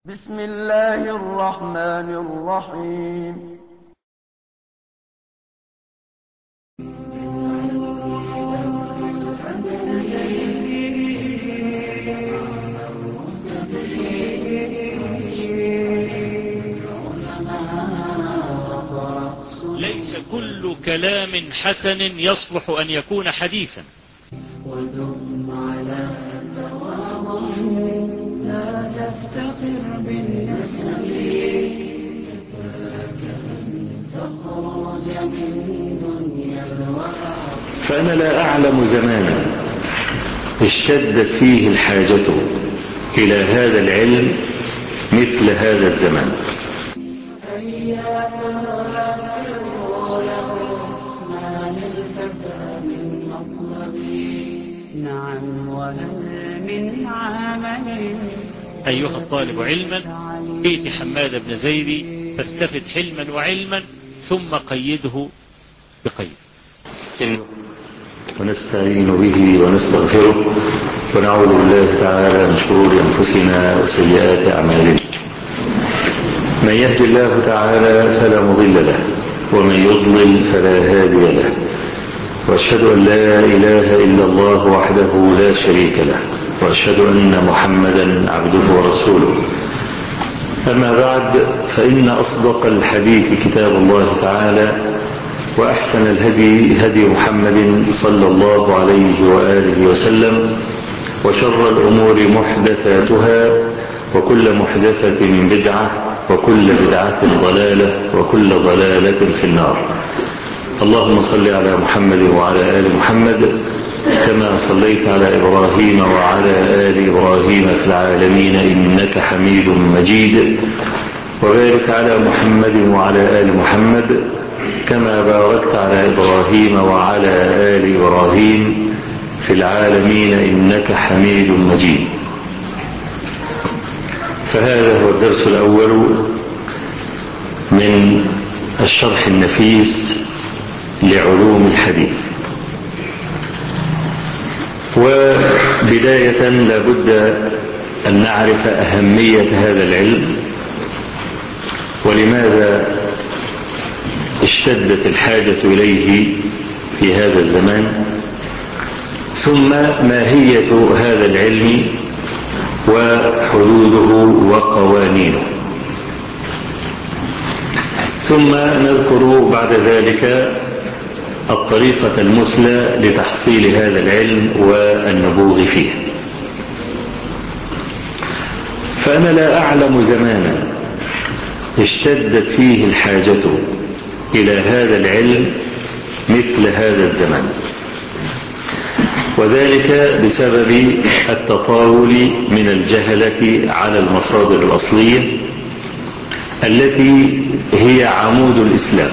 بسم الله الرحمن الرحيم. ليس كل كلام حسن يصلح أن يكون حديثا. وثم على تواضع لا تفتخر بالنسب فكمن تخرج من دنيا الورع. فأنا لا أعلم زمانا اشتدت فيه الحاجة إلى هذا العلم مثل هذا الزمان. نعم، وهل من عمل أيها الطالب علما، ائت حماد بن زيد فاستفد حلما وعلما ثم قيده بقيد. ونستعين به ونستغفره ونعوذ بالله تعالى من شرور أنفسنا وسيئات أعمالنا. من يهد الله تعالى فلا مضل له ومن يضلل فلا هادي له، وأشهد أن لا إله إلا الله وحده لا شريك له، وأشهد أن محمدا عبده ورسوله. أما بعد، فإن أصدق الحديث كتاب الله تعالى، وأحسن الهدي هدي محمد صلى الله عليه وآله وسلم، وشر الأمور محدثاتها، وكل محدثة بدعة، وكل بدعة ضلالة، وكل ضلالة في النار. اللهم صل على محمد وعلى آل محمد كما صليت على إبراهيم وعلى آل إبراهيم في العالمين إنك حميد مجيد، وبارك على محمد وعلى آل محمد كما باركت على إبراهيم وعلى آل إبراهيم في العالمين إنك حميد مجيد. فهذا هو الدرس الأول من الشرح النفيس لعلوم الحديث. وبداية لابد أن نعرف أهمية هذا العلم، ولماذا اشتدت الحاجة إليه في هذا الزمان، ثم ماهية هذا العلم وحدوده وقوانينه، ثم نذكر بعد ذلك الطريقة المثلى لتحصيل هذا العلم والنبوغ فيه. فأنا لا أعلم زمانا اشتدت فيه الحاجة إلى هذا العلم مثل هذا الزمان، وذلك بسبب التطاول من الجهلة على المصادر الأصلية التي هي عمود الإسلام.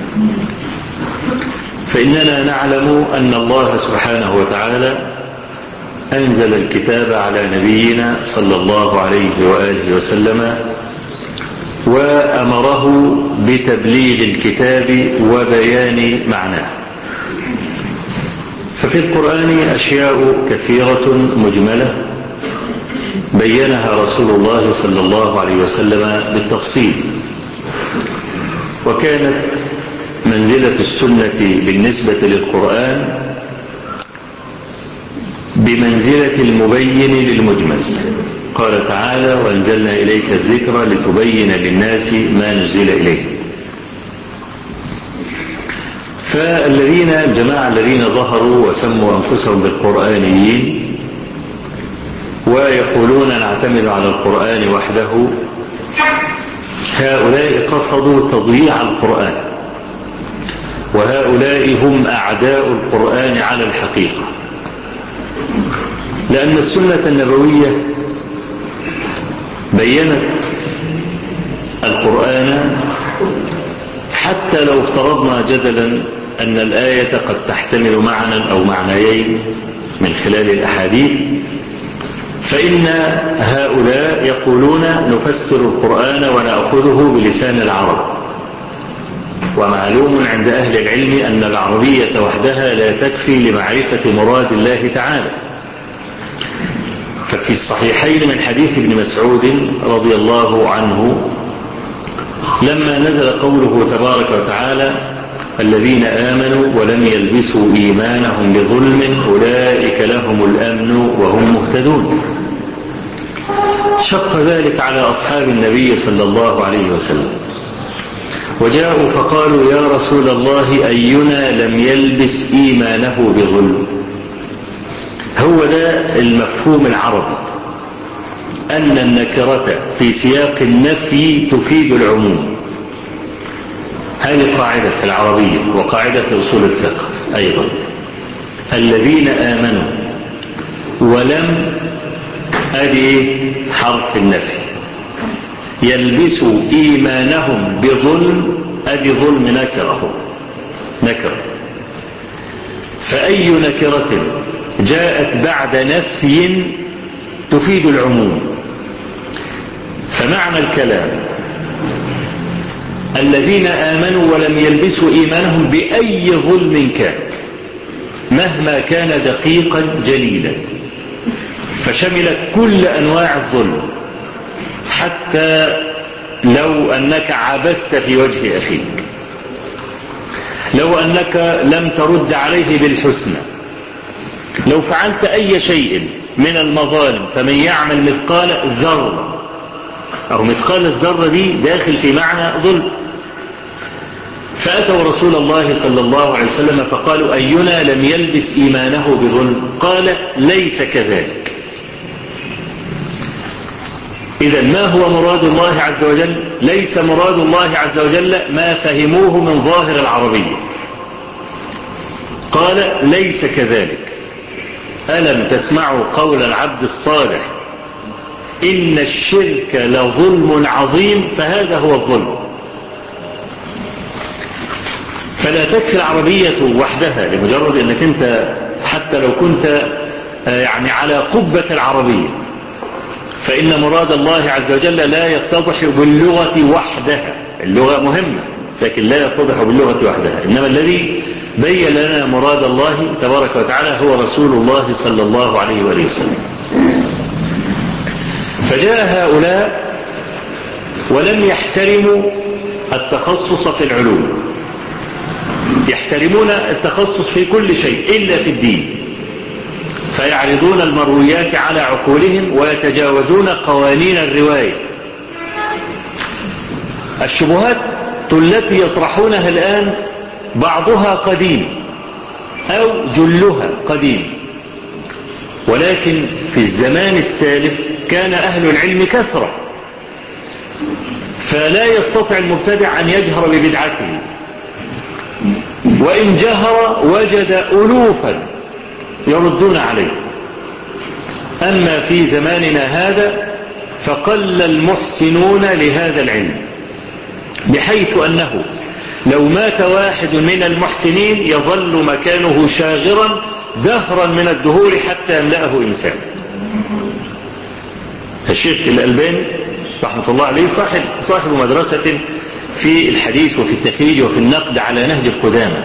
فإننا نعلم أن الله سبحانه وتعالى أنزل الكتاب على نبينا صلى الله عليه وآله وسلم، وأمره بتبليغ الكتاب وبيان معناه. ففي القرآن أشياء كثيرة مجملة بينها رسول الله صلى الله عليه وسلم بالتفصيل، وكانت منزلة السنة بالنسبة للقرآن بمنزلة المبين للمجمل. قال تعالى: وأنزلنا إليك الذكر لتبين للناس ما نزل إليه. فالذين الجماعة الذين ظهروا وسموا أنفسهم بالقرآنيين ويقولون نعتمد على القرآن وحده، هؤلاء قصدوا تضييع القرآن، وهؤلاء هم أعداء القرآن على الحقيقة، لأن السنة النبوية بيّنت القرآن، حتى لو افترضنا جدلا أن الآية قد تحتمل معنى أو معنيين من خلال الأحاديث، فإن هؤلاء يقولون نفسر القرآن ونأخذه بلسان العرب. ومعلوم عند أهل العلم أن العربية وحدها لا تكفي لمعرفة مراد الله تعالى، في الصحيحين من حديث ابن مسعود رضي الله عنه لما نزل قوله تبارك وتعالى الذين آمنوا ولم يلبسوا إيمانهم بظلم أولئك لهم الأمن وهم مهتدون، شق ذلك على أصحاب النبي صلى الله عليه وسلم، وجاءوا فقالوا يا رسول الله أينا لم يلبس إيمانه بظلم. هو ده المفهوم العربي، أن النكرة في سياق النفي تفيد العموم. هذه قاعدة في العربية وقاعدة في أصول الفقه أيضا. الذين آمنوا ولم أدي حرف النفي يلبسوا إيمانهم بظلم أدي ظلم نكرة. فأي نكرة جاءت بعد نفي تفيد العموم. فمعنى الكلام الذين آمنوا ولم يلبسوا إيمانهم بأي ظلم كان مهما كان دقيقا جليلا، فشملت كل أنواع الظلم، حتى لو أنك عبست في وجه أخيك، لو أنك لم ترد عليه بالحسنى، لو فعلت أي شيء من المظالم، فمن يعمل مثقال ذرة، أو مثقال الذرة دي داخل في معنى ظلم. فأتوا رسول الله صلى الله عليه وسلم فقالوا أينا لم يلبس إيمانه بظلم؟ قال ليس كذلك. إذا ما هو مراد الله عز وجل؟ ليس مراد الله عز وجل ما فهموه من ظاهر العربية. قال ليس كذلك. ألم تسمعوا قول العبد الصالح إن الشرك لظلم عظيم؟ فهذا هو الظلم. فلا تكفي العربية وحدها لمجرد أنك أنت حتى لو كنت يعني على قبة العربية، فإن مراد الله عز وجل لا يتضح باللغة وحدها. اللغة مهمة لكن لا يتضح باللغة وحدها، إنما الذي بين لنا مراد الله تبارك وتعالى هو رسول الله صلى الله عليه وآله وسلم. فجاء هؤلاء ولم يحترموا التخصص في العلوم، يحترمون التخصص في كل شيء إلا في الدين، فيعرضون المرويات على عقولهم ويتجاوزون قوانين الرواية. الشبهات التي يطرحونها الآن بعضها قديم أو جلها قديم، ولكن في الزمان السالف كان أهل العلم كثرة، فلا يستطيع المبتدع أن يجهر ببدعته، وإن جهر وجد ألوفا يردون عليه. أما في زماننا هذا فقل المحسنون لهذا العلم، بحيث أنه لو مات واحد من المحسنين يظل مكانه شاغرا دهرا من الدهور حتى يملأه إنسان. الشيخ الألباني رحمة الله عليه صاحب مدرسة في الحديث وفي التخريج وفي النقد على نهج القدامى،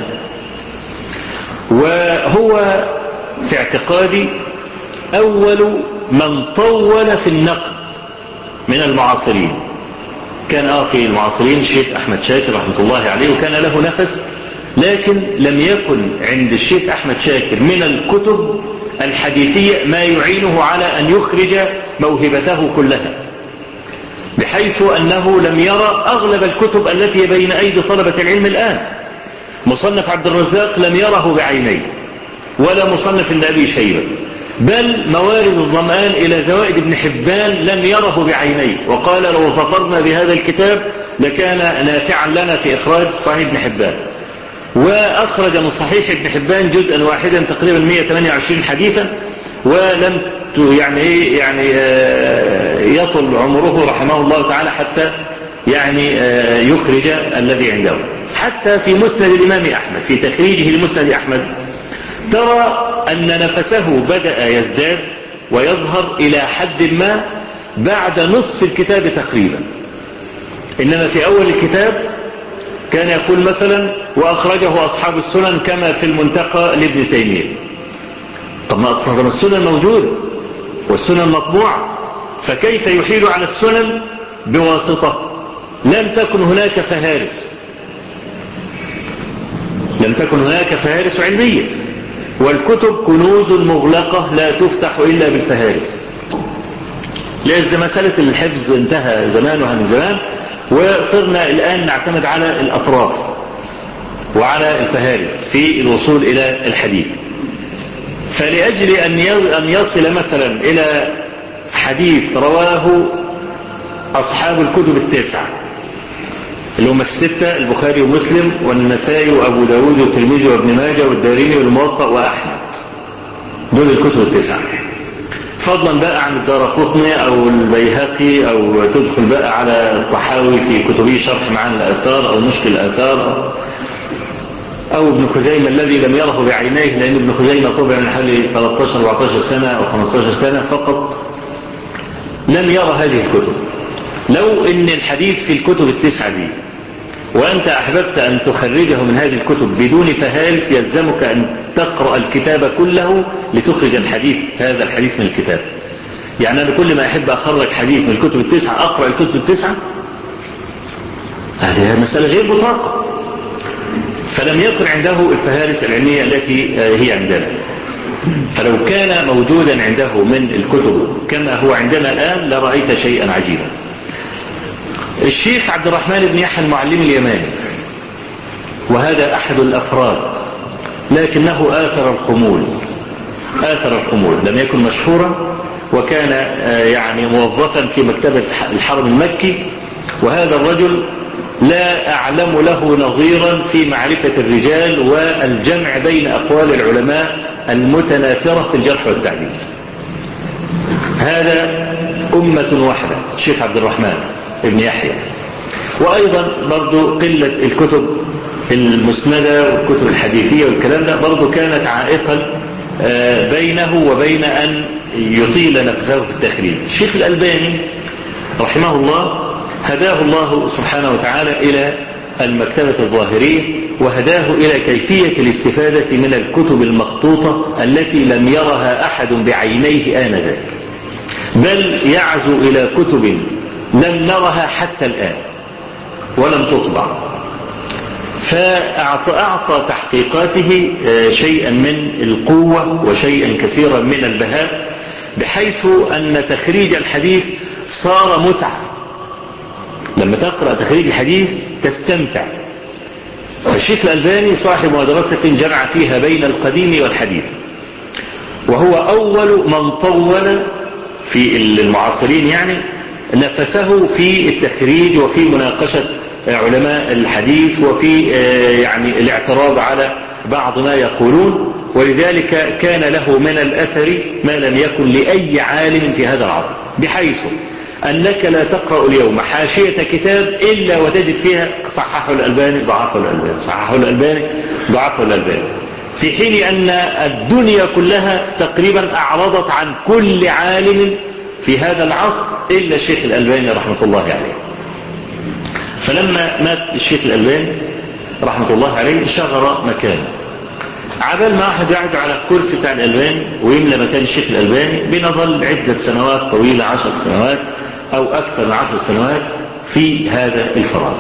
وهو في اعتقادي أول من طول في النقد من المعاصرين. كان أخي المعاصرين الشيخ أحمد شاكر رحمة الله عليه، وكان له نفس، لكن لم يكن عند الشيخ أحمد شاكر من الكتب الحديثية ما يعينه على أن يخرج موهبته كلها، بحيث أنه لم يرى أغلب الكتب التي بين أيدي طلبة العلم الآن. مصنف عبد الرزاق لم يره بعينيه، ولا مصنف ابن أبي شيبة، بل موارد الظمآن إلى زوائد ابن حبان لم يره بعينيه، وقال لو ظفرنا بهذا الكتاب لكان نافعا لنا في إخراج صحيح ابن حبان. وأخرج من صحيح ابن حبان جزءا واحدا تقريبا 128 حديثا، ولم يعني يطل عمره رحمه الله تعالى حتى يعني يخرج الذي عنده. حتى في مسند الإمام أحمد في تخريجه لمسند أحمد ترى أن نفسه بدأ يزداد ويظهر إلى حد ما بعد نصف الكتاب تقريبا، إنما في أول الكتاب كان يقول مثلا وأخرجه أصحاب السنن كما في المنتقى لابن تيمية. طب ما أصحاب السنن موجود، والسنن مطبوعة، فكيف يحيل على السنن بواسطة؟ لم تكن هناك فهارس، لم تكن هناك فهارس علمية، والكتب كنوز مغلقة لا تفتح إلا بالفهارس. لأن مسألة الحفظ انتهى زمانها من زمان، وصرنا الآن نعتمد على الأطراف وعلى الفهارس في الوصول إلى الحديث. فلأجل أن يصل مثلا إلى حديث رواه أصحاب الكتب التسعة اللي هم الستة، البخاري ومسلم والنسائي وأبو داود والترمذي وابن ماجه والدارمي والموطأ وأحمد، دول الكتب التسعة، فضلا بقى عن الدارقطني أو البيهقي، أو تدخل بقى على الطحاوي في كتبه شرح معاني الآثار أو مشكل الآثار، أو ابن خزيمة الذي لم يره بعينيه، لأن ابن خزيمة طبع من حوالي 13-14 سنة أو 15 سنة فقط، لم يرى هذه الكتب. لو إن الحديث في الكتب التسعة دي وأنت أحببت أن تخرجه من هذه الكتب بدون فهارس، يلزمك أن تقرأ الكتاب كله لتخرج الحديث، هذا الحديث من الكتاب. يعني أنا كل ما أحب أخرج حديث من الكتب التسعة أقرأ الكتب التسعة، هذه مسألة غير مطاقة. فلم يكن عنده الفهارس العلمية التي هي عندنا. فلو كان موجودا عنده من الكتب كما هو عندنا الآن لرأيت شيئا عجيبا. الشيخ عبد الرحمن بن يحيى المعلم اليماني، وهذا أحد الأفراد، لكنه آثر الخمول، لم يكن مشهورا، وكان يعني موظفا في مكتبة الحرم المكي. وهذا الرجل لا أعلم له نظيرا في معرفة الرجال والجمع بين أقوال العلماء المتنافرة في الجرح والتعديل. هذا أمة واحدة الشيخ عبد الرحمن ابن يحيى. وأيضا برضو قلة الكتب المسندة والكتب الحديثية والكلام ده برضو كانت عائقا بينه وبين أن يطيل نفسه في التخريج. الشيخ الألباني رحمه الله هداه الله سبحانه وتعالى إلى المكتبة الظاهرية، وهداه إلى كيفية الاستفادة من الكتب المخطوطة التي لم يرها أحد بعينيه آنذاك، بل يعزو إلى كتب لم نرها حتى الآن ولم تطبع. فأعطى تحقيقاته شيئا من القوة وشيئا كثيرا من البهاء، بحيث أن تخريج الحديث صار متعة. لما تقرأ تخريج الحديث تستمتع. فالشيخ الألباني صاحب مدرسة جمع فيها بين القديم والحديث، وهو أول من طول في المعاصرين يعني نفسه في التخريج وفي مناقشة علماء الحديث وفي يعني الاعتراض على بعض ما يقولون. ولذلك كان له من الأثر ما لم يكن لأي عالم في هذا العصر، بحيث أنك لا تقرأ اليوم حاشية كتاب إلا وتجد فيها صححه الألباني ضعفه الألباني، صححه الألباني ضعفه الألباني، في حين أن الدنيا كلها تقريبا أعرضت عن كل عالم في هذا العصر إلا الشيخ الألباني رحمة الله عليه. فلما مات الشيخ الألباني رحمة الله عليه شغر مكانه، عبال ما واحد يقعد على الكرسي بتاع الألباني ويملى مكان الشيخ الألباني بنظل عدة سنوات طويلة، 10 سنوات أو أكثر من 10 سنوات في هذا الفراغ.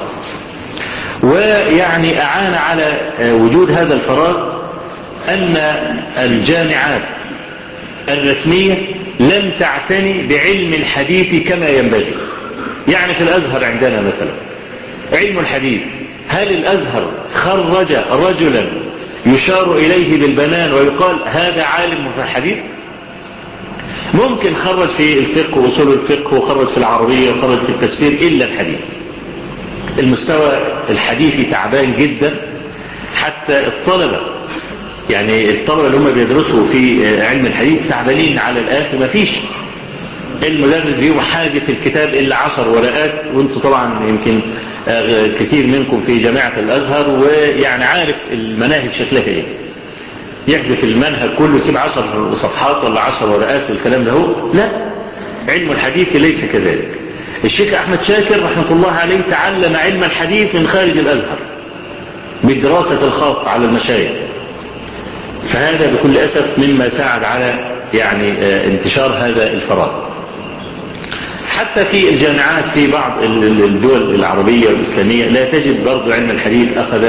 ويعني أعان على وجود هذا الفراغ أن الجامعات الرسمية لم تعتني بعلم الحديث كما ينبغي. يعني في الأزهر عندنا مثلا علم الحديث، هل الأزهر خرج رجلا يشار إليه بالبنان ويقال هذا عالم في الحديث؟ ممكن خرج في الفقه وأصول الفقه، وخرج في العربية، وخرج في التفسير، إلا الحديث. المستوى الحديثي تعبان جدا، حتى الطلبة يعني الطلبة اللي هم بيدرسوا في علم الحديث تعبانين على الآخر. ما فيش المدرس بيبقى حاذف الكتاب إلا 10 ورقات، وانتم طبعا يمكن كثير منكم في جامعة الأزهر ويعني عارف المناهج شكلها ايه. يحذف المنهج كله، يسيب 10 صفحات ولا 10 ورقات والكلام ده. هو لا، علم الحديث ليس كذلك. الشيخ أحمد شاكر رحمة الله عليه تعلم علم الحديث من خارج الأزهر بالدراسة الخاصة على المشايخ، فهذا بكل أسف مما ساعد على يعني انتشار هذا الفراغ. حتى في الجامعات في بعض الدول العربية والإسلامية لا تجد برضو علم الحديث أخذ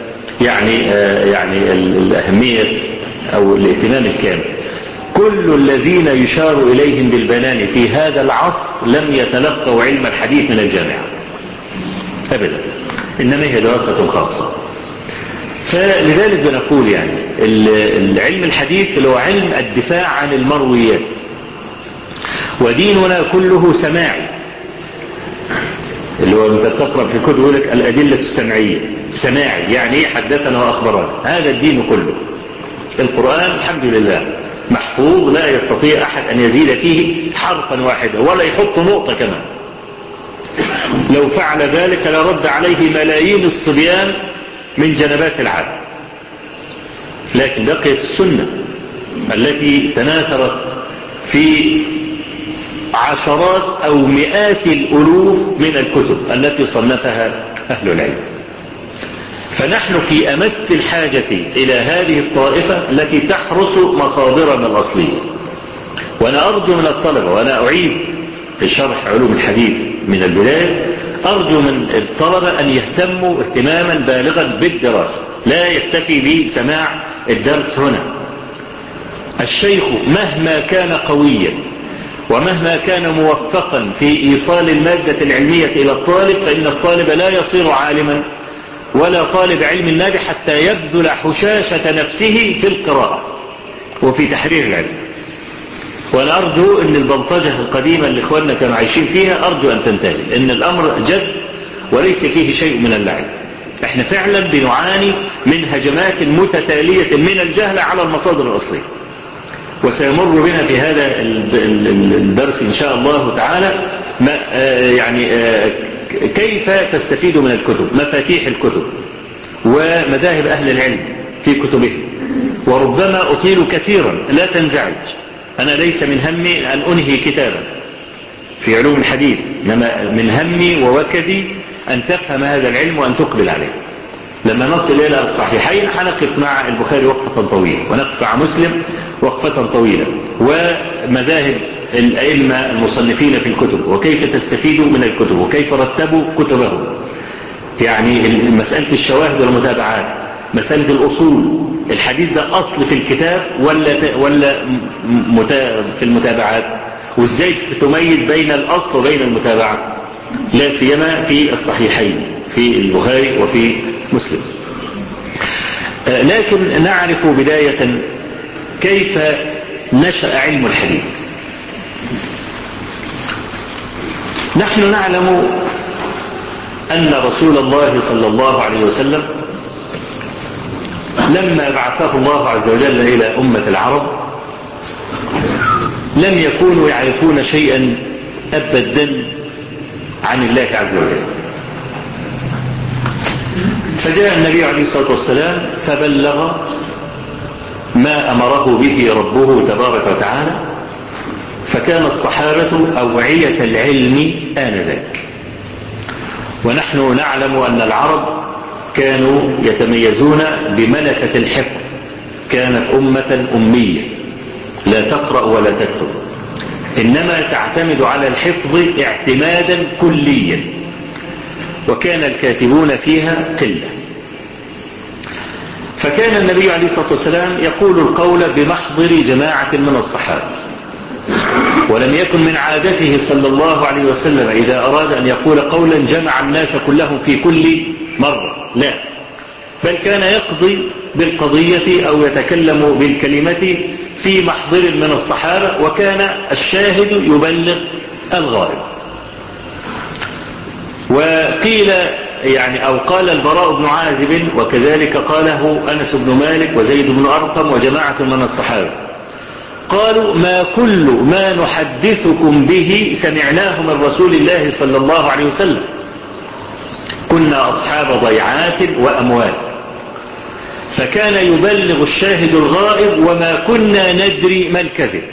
يعني الأهمية أو الاهتمام الكامل. كل الذين يشار إليهم بالبنان في هذا العصر لم يتلقوا علم الحديث من الجامعة أبدا، إنما هي دراسة خاصة. فلذلك بنقول يعني العلم الحديث اللي هو علم الدفاع عن المرويات، وديننا كله سماعي، اللي هو انت تقرأ في الكتب يقول لك الأدلة السمعية، سماعي يعني ايه؟ حدثنا وأخبرنا. هذا الدين كله. القرآن الحمد لله محفوظ، لا يستطيع أحد أن يزيد فيه حرفا واحدا ولا يحط نقطة كمان. لو فعل ذلك لرد عليه ملايين الصبيان من جنبات العالم. لكن بقيت السنة التي تناثرت في عشرات أو مئات الألوف من الكتب التي صنفها أهل العلم. فنحن في أمس الحاجة إلى هذه الطائفة التي تحرس مصادرنا الأصلية. وأنا أرجو من الطلبة، وأنا أعيد الشرح علوم الحديث من البداية، أرجو من الطلبة أن يهتموا اهتماما بالغا بالدراسة، لا يكتفي بسماع الدرس هنا. الشيخ مهما كان قويا ومهما كان موفقا في إيصال المادة العلمية إلى الطالب، فإن الطالب لا يصير عالما ولا طالب علم ناجح حتى يبذل حشاشة نفسه في القراءة وفي تحرير العلم. وأنا أرجو أن البلطجة القديمة اللي إخواننا كانوا عايشين فيها أرجو أن تنتهي، أن الأمر جد وليس فيه شيء من اللعب. احنا فعلا بنعاني من هجمات متتالية من الجهل على المصادر الأصلية، وسيمر بنا في هذا الدرس إن شاء الله تعالى يعني كيف تستفيد من الكتب، مفاتيح الكتب ومذاهب أهل العلم في كتبهم. وربما أطيل كثيرا، لا تنزعج، أنا ليس من همي أن أنهي كتابا في علوم الحديث، إنما من همي ووكدي أن تفهم هذا العلم وأن تقبل عليه. لما نصل إلى الصحيحين هنقف مع البخاري وقفة طويلة، ونقف مع مسلم وقفة طويلة، ومذاهب الأئمة المصنفين في الكتب وكيف تستفيدوا من الكتب وكيف رتبوا كتبهم. يعني مسألة الشواهد والمتابعات، مسألة الأصول، الحديث ده أصل في الكتاب ولا في المتابعات، وإزاي تميز بين الأصل وبين المتابعة، لا سيما في الصحيحين في البخاري وفي مسلم. لكن نعرف بداية كيف نشأ علم الحديث. نحن نعلم أن رسول الله صلى الله عليه وسلم لما بعثه الله عز وجل إلى أمة العرب لم يكونوا يعرفون شيئا أبدا عن الله عز وجل. فجاء النبي عليه الصلاة والسلام فبلغ ما أمره به ربه تبارك وتعالى، فكان الصحابة أوعية العلم آنذاك. ونحن نعلم أن العرب كانوا يتميزون بملكة الحفظ، كانت أمة أمية لا تقرأ ولا تكتب، إنما تعتمد على الحفظ اعتمادا كليا، وكان الكاتبون فيها قلة. فكان النبي عليه الصلاة والسلام يقول القول بمحضر جماعة من الصحابة، ولم يكن من عادته صلى الله عليه وسلم إذا أراد أن يقول قولا جمع الناس كلهم في كل مرة، لا، بل كان يقضي بالقضية أو يتكلم بالكلمة في محضر من الصحابة، وكان الشاهد يبلغ الغائب. وقيل يعني أو قال البراء بن عازب، وكذلك قاله أنس بن مالك وزيد بن أرقم وجماعة من الصحابة، قالوا ما كل ما نحدثكم به سمعناه من رسول الله صلى الله عليه وسلم، كنا أصحاب ضيعات وأموال، فكان يبلغ الشاهد الغائب وما كنا ندري ما الكذب.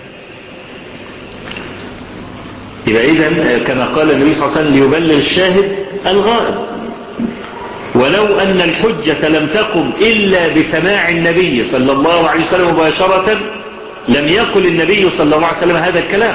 يبقى إذن كما قال النبي صلى الله عليه وسلم ليبلغ الشاهد الغائب، ولو أن الحجة لم تقم إلا بسماع النبي صلى الله عليه وسلم مباشرة لم يقل النبي صلى الله عليه وسلم هذا الكلام،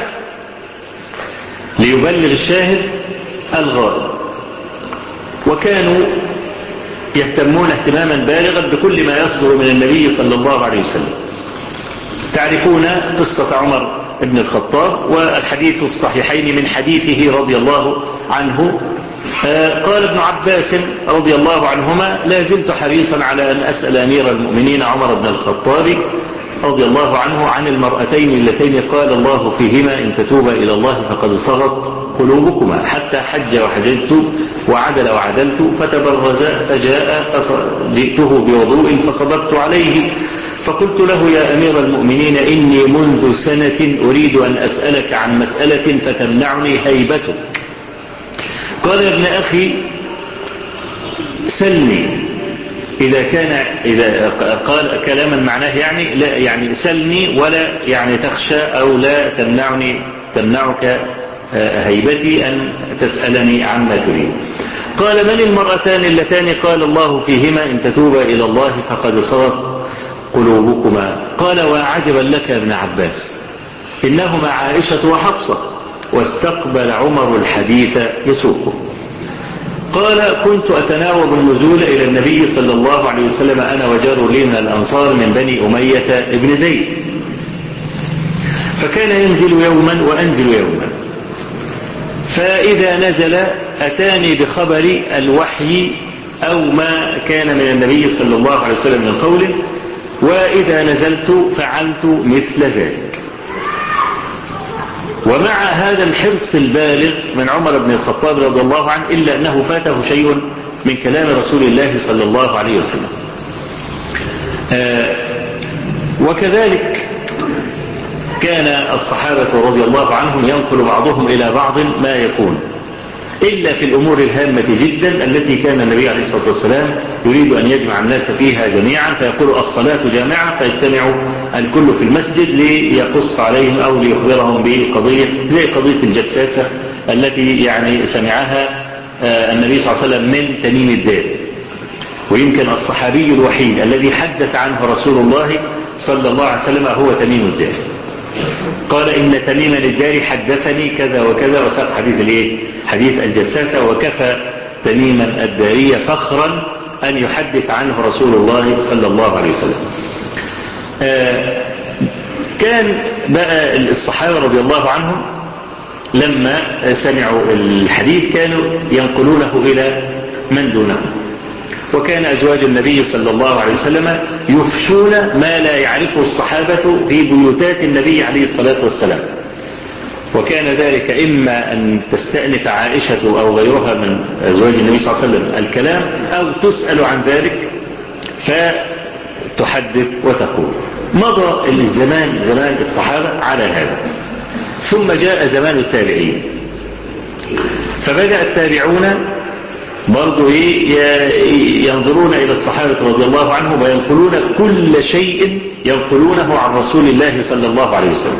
ليبلغ الشاهد الغائب. وكانوا يهتمون اهتماما بالغا بكل ما يصدر من النبي صلى الله عليه وسلم. تعرفون قصة عمر بن الخطاب والحديث الصحيحين من حديثه رضي الله عنه. قال ابن عباس رضي الله عنهما: لا زلت حريصا على أن أسأل أمير المؤمنين عمر بن الخطاب رضي الله عنه عن المرأتين اللتين قال الله فيهما: إن تتوبا إلى الله فقد صغت قلوبكما، حتى حج وحججت وعدل وعدلت فتبرزا فجاء جئته بوضوء فصببت عليه فقلت له: يا أمير المؤمنين إني منذ سنة أريد أن أسألك عن مسألة فتمنعني هيبتك. قال: يا ابن أخي سلني. إذا قال كلاما معناه يعني لا، يعني سلني ولا يعني تخشى أو لا تمنعك هيبتي أن تسألني عما تريد. قال: من المرأتان اللتان قال الله فيهما: إن تتوبا إلى الله فقد صغت قلوبكما؟ قال: وعجبا لك يا ابن عباس، إنهما عائشة وحفصة. واستقبل عمر الحديث يسوقه. قال: كنت أتناوب النزول إلى النبي صلى الله عليه وسلم أنا وجار لي من الأنصار من بني أمية ابن زيد، فكان ينزل يوما وأنزل يوما، فإذا نزل أتاني بخبر الوحي أو ما كان من النبي صلى الله عليه وسلم من قول، وإذا نزلت فعلت مثل ذلك. ومع هذا الحرص البالغ من عمر بن الخطاب رضي الله عنه إلا أنه فاته شيء من كلام رسول الله صلى الله عليه وسلم. وكذلك كان الصحابة رضي الله عنهم ينقل بعضهم إلى بعض ما يكون، إلا في الأمور الهامة جدا التي كان النبي عليه الصلاة والسلام يريد أن يجمع الناس فيها جميعا، فيقول: الصلاة جامعة، فيجتمع الكل في المسجد ليقص عليهم أو ليخبرهم بقضية زي قضية الجساسة التي يعني سمعها النبي صلى الله عليه وسلم من تميم الدار. ويمكن الصحابي الوحيد الذي حدث عنه رسول الله صلى الله عليه وسلم هو تميم الدار. قال: إن تميما الدار حدثني كذا وكذا، وساق حديث الجساسة. وكفى تميما الداري فخرا أن يحدث عنه رسول الله صلى الله عليه وسلم. كان بقى الصحابة رضي الله عنهم لما سمعوا الحديث كانوا ينقلونه إلى من دونهم، وكان أزواج النبي صلى الله عليه وسلم يفشون ما لا يعرفه الصحابة في بيوتات النبي عليه الصلاة والسلام. وكان ذلك إما أن تستأنف عائشة أو غيرها من أزواج النبي صلى الله عليه وسلم الكلام، أو تسأل عن ذلك فتحدث وتقول. مضى الزمان زمان الصحابة على هذا، ثم جاء زمان التابعين، فبدأ التابعون برضو ينظرون إلى الصحابة رضي الله عنهم وينقلون كل شيء ينقلونه عن رسول الله صلى الله عليه وسلم.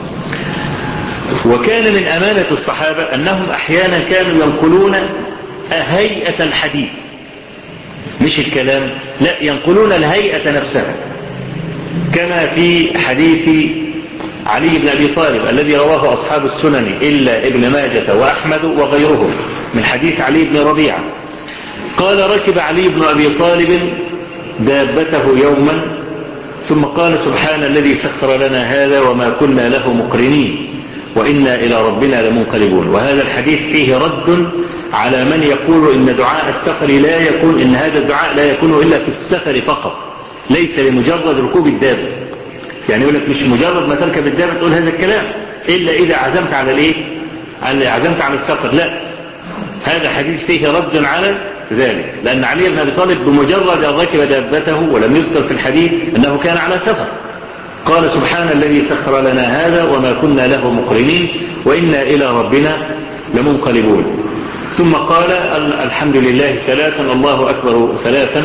وكان من أمانة الصحابة أنهم أحيانا كانوا ينقلون هيئة الحديث، مش الكلام، لا، ينقلون الهيئة نفسها، كما في حديث علي بن أبي طالب الذي رواه أصحاب السنن إلا ابن ماجة وأحمد وغيرهم، من حديث علي بن ربيعة. قال: ركب علي بن أبي طالب دابته يوما ثم قال: سبحان الذي سخر لنا هذا وما كنا له مقرنين وإنا إلى ربنا لمنقلبون. وهذا الحديث فيه رد على من يقول إن دعاء السفر لا يكون، إن هذا الدعاء لا يكون إلا في السفر فقط، ليس لمجرد ركوب الدابة. يعني يقول لك مش مجرد ما تركب الدابة تقول هذا الكلام إلا إذا عزمت على الإيه؟ عزمت على السفر. لا، هذا حديث فيه رد على ذلك، لأن علي بن أبي طالب بمجرد أن ركب دابته ولم يذكر في الحديث أنه كان على سفر، قال: سبحان الذي سخر لنا هذا وما كنا له مقرنين وإنا إلى ربنا لمنقلبون. ثم قال: الحمد لله ثلاثا، الله أكبر ثلاثا،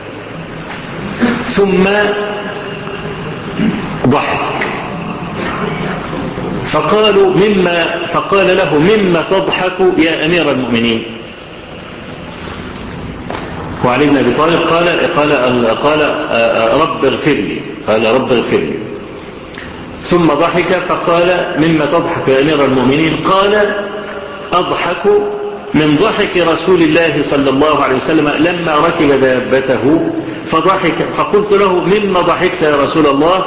ثم ضحك. فقال له: مما تضحك يا أمير المؤمنين؟ وعلي بن أبي طالب قال: رب اغفر لي. قال: رب اغفر لي. ثم ضحك فقال مما تضحك يا أمير المؤمنين؟ قال أضحك من ضحك رسول الله صلى الله عليه وسلم لما ركب دابته فضحك، فقلت له مما ضحكت يا رسول الله؟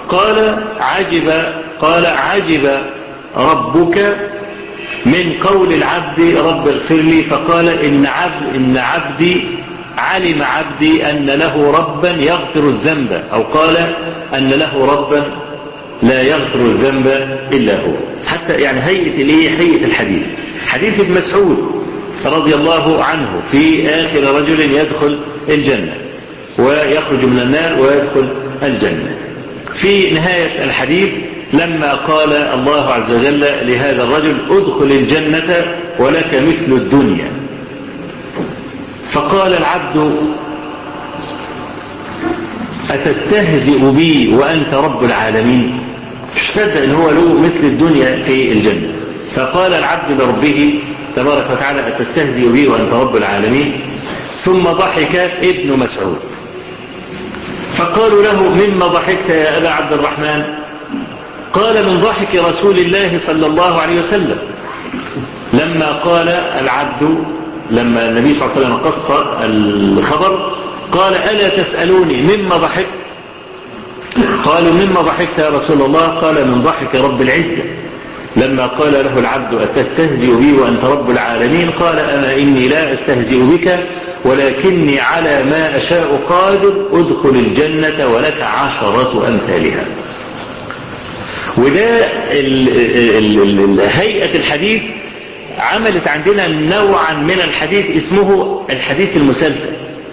قال عجب ربك من قول العبد رب اغفر لي، فقال إن عبدي علم عبدي أن له ربا يغفر الذنب، أو قال أن له ربا لا يغفر الذنب إلا هو. حتى يعني هيئة الحديث حديث ابن مسعود رضي الله عنه في آخر رجل يدخل الجنة ويخرج من النار ويدخل الجنة. في نهاية الحديث لما قال الله عز وجل لهذا الرجل ادخل الجنة ولك مثل الدنيا، فقال العبد أتستهزئ بي وأنت رب العالمين؟ مش صدق ان هو له مثل الدنيا في الجنة. فقال العبد لربه تبارك وتعالى أتستهزئ بي وأنت رب العالمين؟ ثم ضحك ابن مسعود، فقالوا له مما ضحكت يا أبا عبد الرحمن؟ قال من ضحك رسول الله صلى الله عليه وسلم لما قال العبد، لما النبي صلى الله عليه وسلم قص الخبر قال ألا تسألوني مما ضحكت؟ قالوا مما ضحكت يا رسول الله؟ قال من ضحك رب العزة لما قال له العبد أتستهزئ بي وأنت رب العالمين؟ قال أما إني لا أستهزئ بك ولكني على ما أشاء قادر، ادخل الجنة ولك 10 أمثالها. وده هيئة الحديث عملت عندنا نوعا من الحديث اسمه الحديث المسلسل.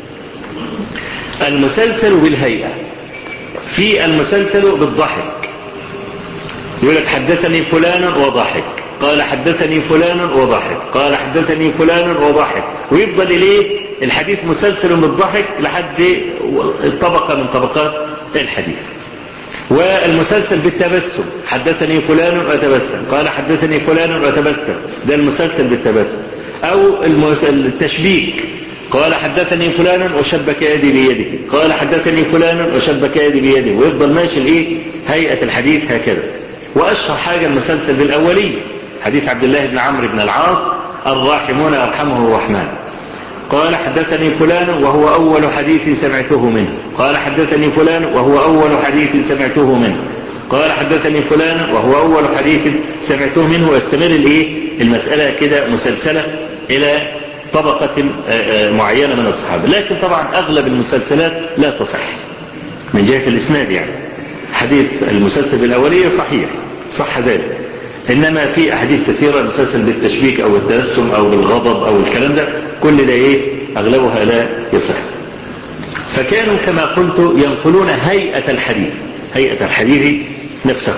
المسلسل بالهيئة، في المسلسل بالضحك، يقول لك حدثني فلان وضحك، قال حدثني فلان وضحك، قال حدثني فلان وضحك، ويفضل إليه الحديث مسلسل بالضحك لحد طبقة من طبقات الحديث. والمسلسل بالتبسم، حدثني فلان وتبسم، قال حدثني فلان وتبسم، ده المسلسل بالتبسم. أو التشبيك، قال حدثني فلان وشبك يدي بيده، قال حدثني فلان وشبك يدي بيده، ويفضل ماشي الايه هيئة الحديث هكذا. وأشهر حاجة المسلسل بالأولية، حديث عبد الله بن عمرو بن العاص الراحمون يرحمه الرحمن، قال حدثني فلان وهو أول حديث سمعته منه، قال حدثني فلان وهو أول حديث سمعته منه، قال حدثني فلان وهو أول حديث سمعته منه، واستمر الايه المسألة كده مسلسلة إلى طبقة معينة من الصحابة. لكن طبعا أغلب المسلسلات لا تصح من جهة الإسناد، يعني حديث المسلسل بالأولية صحيح صح ذلك، إنما في أحاديث كثيرة المسلسل بالتشبيك أو التبسم أو بالغضب أو الكلام ده كل ده أغلبها لا يصح. فكانوا كما قلت ينقلون هيئة الحديث نفسه.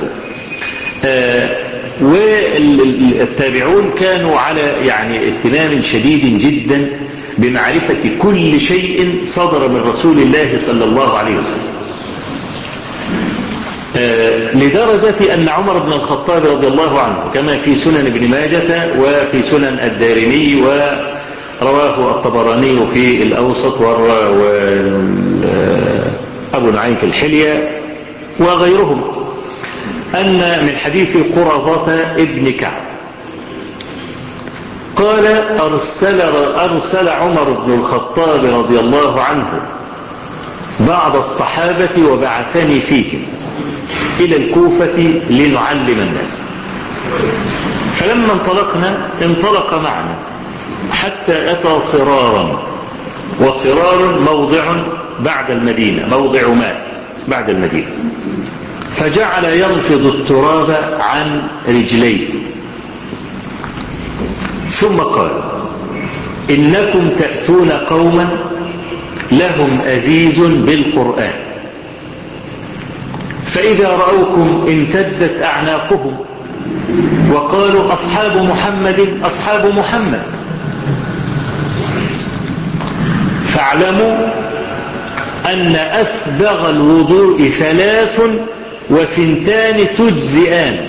والتابعون كانوا على يعني اهتمام شديد جدا بمعرفة كل شيء صدر من رسول الله صلى الله عليه وسلم، لدرجة أن عمر بن الخطاب رضي الله عنه كما في سنن ابن ماجة وفي سنن الدارمي ورواه الطبراني في الأوسط وأبو نعيم في الحلية وغيرهم، أن من حديث قرظة ابن كعب قال أرسل عمر بن الخطاب رضي الله عنه بعض الصحابة وبعثني فيهم إلى الكوفة لنعلم الناس، فلما انطلق معنا حتى أتى صرارا، وصرار موضع بعد المدينة، موضع ماء بعد المدينة، فجعل ينفض التراب عن رجليه، ثم قال إنكم تأتون قوما لهم أزيز بالقرآن، فإذا رأوكم امتدت أعناقهم وقالوا أصحاب محمد، فاعلموا أن أسبغ الوضوء 3 و2 تجزئان،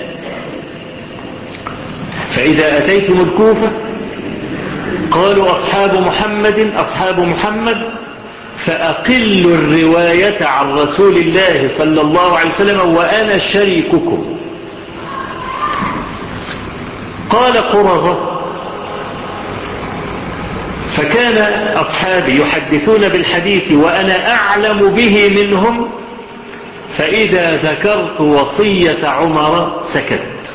فإذا أتيتم الكوفة قالوا أصحاب محمد فأقل الرواية عن رسول الله صلى الله عليه وسلم وأنا شريككم. قال قرظة: فكان أصحابي يحدثون بالحديث وأنا أعلم به منهم، فإذا ذكرت وصية عمر سكت.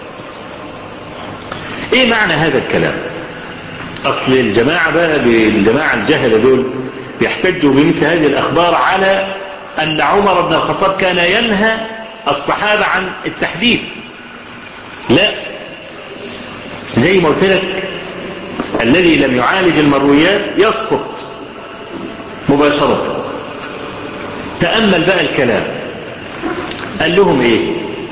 إيه معنى هذا الكلام؟ أصل الجماعة بقى بالجماعة الجهلة دول بيحتجوا بمثل هذه الأخبار على أن عمر بن الخطاب كان ينهى الصحابة عن التحديث. لا، زي ما قلت لك، الذي لم يعالج المرويات يسقط مباشرة. تأمل بقى الكلام، قال لهم إيه؟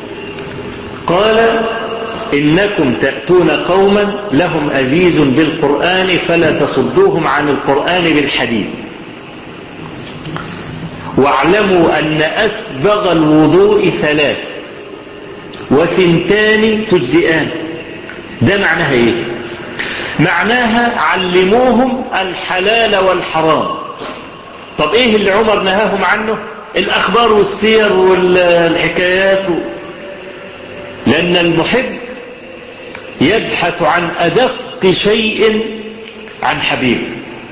قال: إنكم تأتون قوما لهم أزيز بالقرآن فلا تصدوهم عن القرآن بالحديث، واعلموا أن أسبغ الوضوء 3 و2 تجزئان. ده معناها إيه؟ معناها علموهم الحلال والحرام. طب إيه اللي عمر نهاهم عنه؟ الأخبار والسير والحكايات لأن المحب يبحث عن أدق شيء عن حبيبه.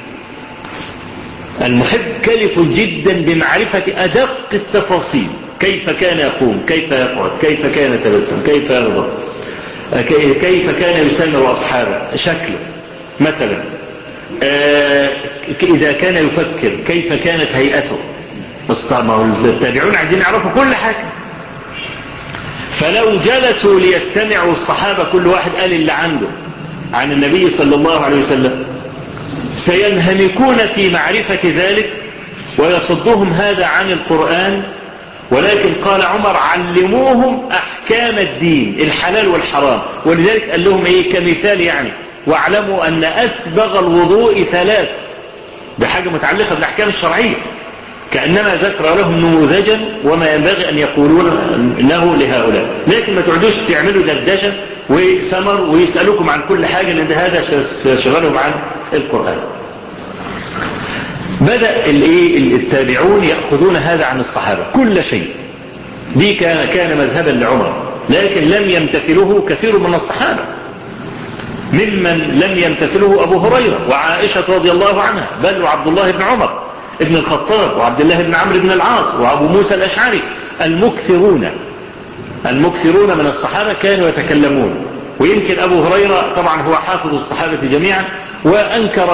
المحب كلف جدا بمعرفة أدق التفاصيل، كيف كان يقوم، كيف يقعد، كيف كان يتبسم، كيف يرضى، كيف كان يسامر أصحابه، شكله مثلا، إذا كان يفكر كيف كانت هيئته. التابعون عايزين يعرفوا كل حاجة. فلو جلسوا ليستمعوا الصحابة كل واحد قال اللي عنده عن النبي صلى الله عليه وسلم سينهمكون في معرفة ذلك ويصدهم هذا عن القرآن. ولكن قال عمر: علموهم أحكام الدين، الحلال والحرام. ولذلك قال لهم إيه كمثال يعني: واعلموا أن أسبغ الوضوء 3. ده حاجة متعلقة بالأحكام الشرعية، كأنما ذكر لهم نموذجا وما ينبغي أن يقولون له لهؤلاء. لكن ما تعودوش تعملوا دردشة وسمر ويسألوكم عن كل حاجة، لأن هذا شغلهم عن القرآن. بدأ التابعون يأخذون هذا عن الصحابة كل شيء. دي كان مذهبا لعمر، لكن لم يمتثله كثير من الصحابة. ممن لم يمتثله أبو هريرة وعائشة رضي الله عنها، بل وعبد الله بن عمر ابن الخطاب وعبد الله بن عمرو بن العاص وأبو موسى الأشعري. المكثرون من الصحابة كانوا يتكلمون. ويمكن أبو هريرة طبعا هو حافظ الصحابة جميعا، وأنكر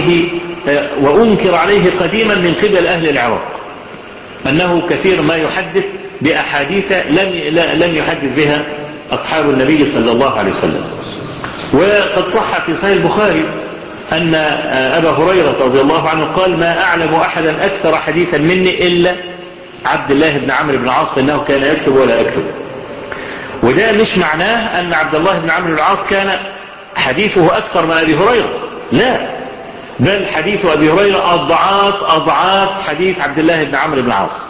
عليه قديما من قبل أهل العراق أنه كثير ما يحدث بأحاديث لم يحدث بها أصحاب النبي صلى الله عليه وسلم. وقد صح في صحيح البخاري أن أبا هريرة رضي الله عنه قال: ما أعلم أحدا أكثر حديثا مني إلا عبد الله بن عمرو بن العاص، فإنه كان يكتب ولا أكتب. وده مش معناه أن عبد الله بن عمرو بن العاص كان حديثه أكثر من أبي هريرة، لا، بل حديث أبي هريرة أضعاف حديث عبد الله بن عمرو بن العاص.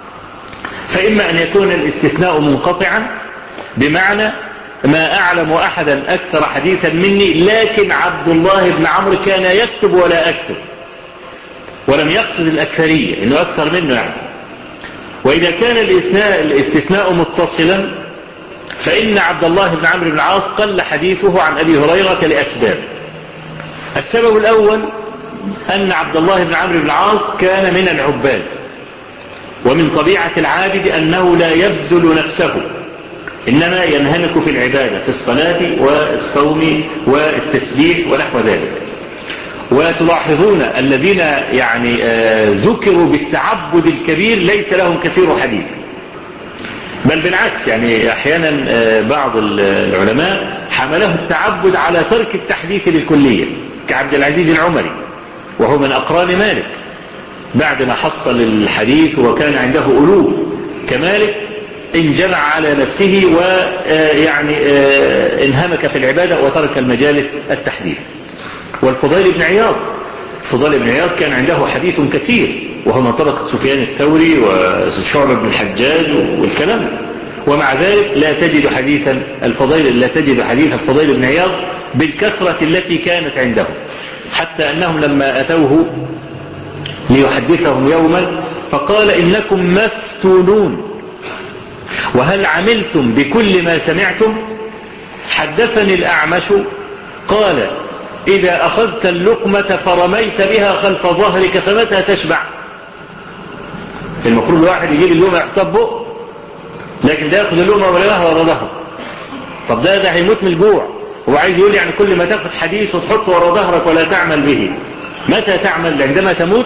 فإما أن يكون الاستثناء منقطعا بمعنى ما أعلم أحدا أكثر حديثا مني، لكن عبد الله بن عمرو كان يكتب ولا أكتب، ولم يقصد الأكثرية إنه أكثر منه يعني. وإذا كان الاستثناء متصلا فإن عبد الله بن عمرو بن العاص قل حديثه عن أبي هريرة لأسباب. السبب الأول أن عبد الله بن عمرو بن العاص كان من العباد، ومن طبيعة العابد أنه لا يبذل نفسه، إنما ينهمك في العبادة، في الصلاة والصوم والتسبيح ونحو ذلك. وتلاحظون الذين يعني ذكروا بالتعبد الكبير ليس لهم كثير حديث، بل بالعكس، يعني أحيانا بعض العلماء حمله التعبد على ترك التحديث للكلية، كعبد العزيز العمري وهو من أقران مالك، بعد ما حصل الحديث وكان عنده ألوف كمالك انجمع على نفسه ويعني انهمك في العبادة وترك المجالس التحديث. والفضيل بن عياض كان عنده حديث كثير، وهو من طبقة سفيان الثوري وشعبة بن الحجاج والكلام، ومع ذلك لا تجد حديث الفضيل بن عياض بالكثرة التي كانت عنده، حتى أنهم لما أتوه ليحدثهم يوما فقال إنكم مفتونون وهل عملتم بكل ما سمعتم؟ حدثني الأعمش قال إذا أخذت اللقمة فرميت بها خلف ظهرك فمتى تشبع؟ المفروض الواحد يجيب اللقمة يحطب بقه، لكن ده يأخذ اللقمة ورماها ورا ظهره. طب ده هيموت من الجوع، هو عايز يقول يعني كل ما تاخد حديث وتحطه ورا ظهرك ولا تعمل به. متى تعمل؟ عندما تموت.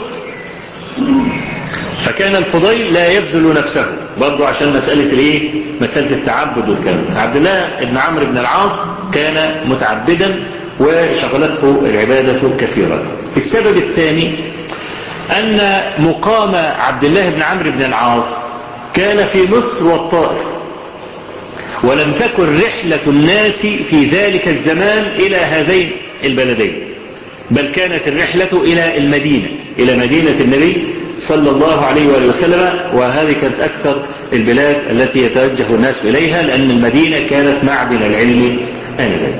فكان الفضيل لا يبذل نفسه برضو عشان مسألة التعبد والكلام. عبد الله بن عمرو بن العاص كان متعبدا وشغلته العبادة كثيرا. السبب الثاني أن مقام عبد الله بن عمرو بن العاص كان في مصر والطائف، ولم تكن رحلة الناس في ذلك الزمان إلى هذين البلدين، بل كانت الرحلة إلى المدينة، إلى مدينة النبي صلى الله عليه وآله وسلم، وهذه كانت أكثر البلاد التي يتوجه الناس إليها، لأن المدينة كانت معدن العلم آنذاك.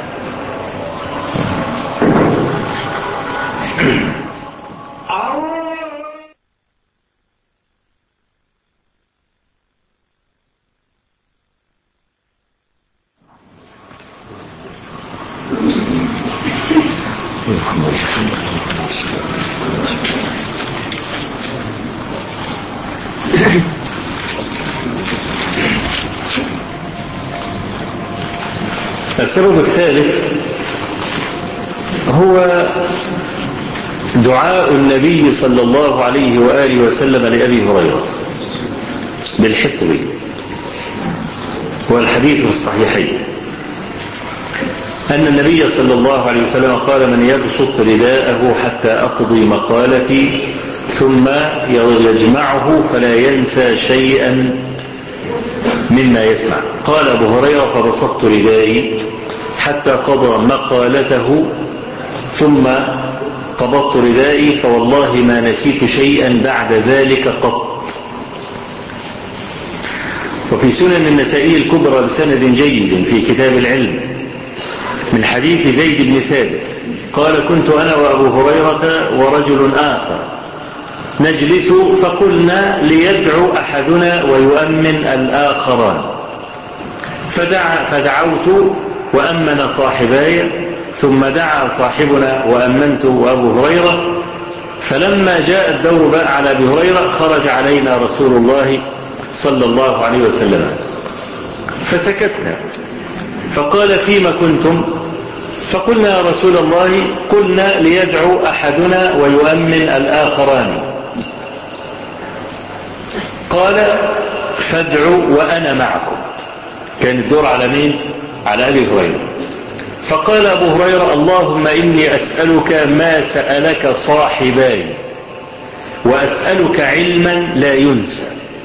السبب الثالث هو دعاء النبي صلى الله عليه وآله وسلم لأبي هريرة بالحفظ، والحديث في الصحيحين أن النبي صلى الله عليه وسلم قال من يبسط رداءه حتى أقضي مقالتي ثم يجمعه فلا ينسى شيئا مما يسمع. قال أبو هريرة فبسطت ردائي حتى قضى مقالته ثم قبضت ردائي فوالله ما نسيت شيئا بعد ذلك قط. وفي سنن النسائي الكبرى بسند جيد في كتاب العلم من حديث زيد بن ثابت قال كنت أنا وأبو هريرة ورجل آخر نجلس فقلنا ليدعو أحدنا ويؤمن الآخران، فدعوت وأمن صاحباي ثم دعا صاحبنا وأمنت وأبو هريرة، فلما جاء الدور بقى على أبي هريرة خرج علينا رسول الله صلى الله عليه وسلم فسكتنا فقال فيما كنتم؟ فقلنا يا رسول الله قلنا ليدعو أحدنا ويؤمن الآخران. قال فادعوا وأنا معكم. كان الدور على مين؟ على أبي هريرة. فقال أبو هريرة اللهم إني أسألك ما سألك صاحباي وأسألك علما لا ينسى.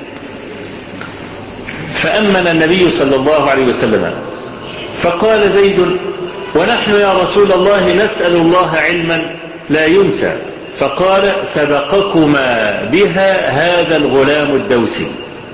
فأمن النبي صلى الله عليه وسلم فقال زيد ونحن يا رسول الله نسأل الله علما لا ينسى. فقال سبقكما بها هذا الغلام الدوسي.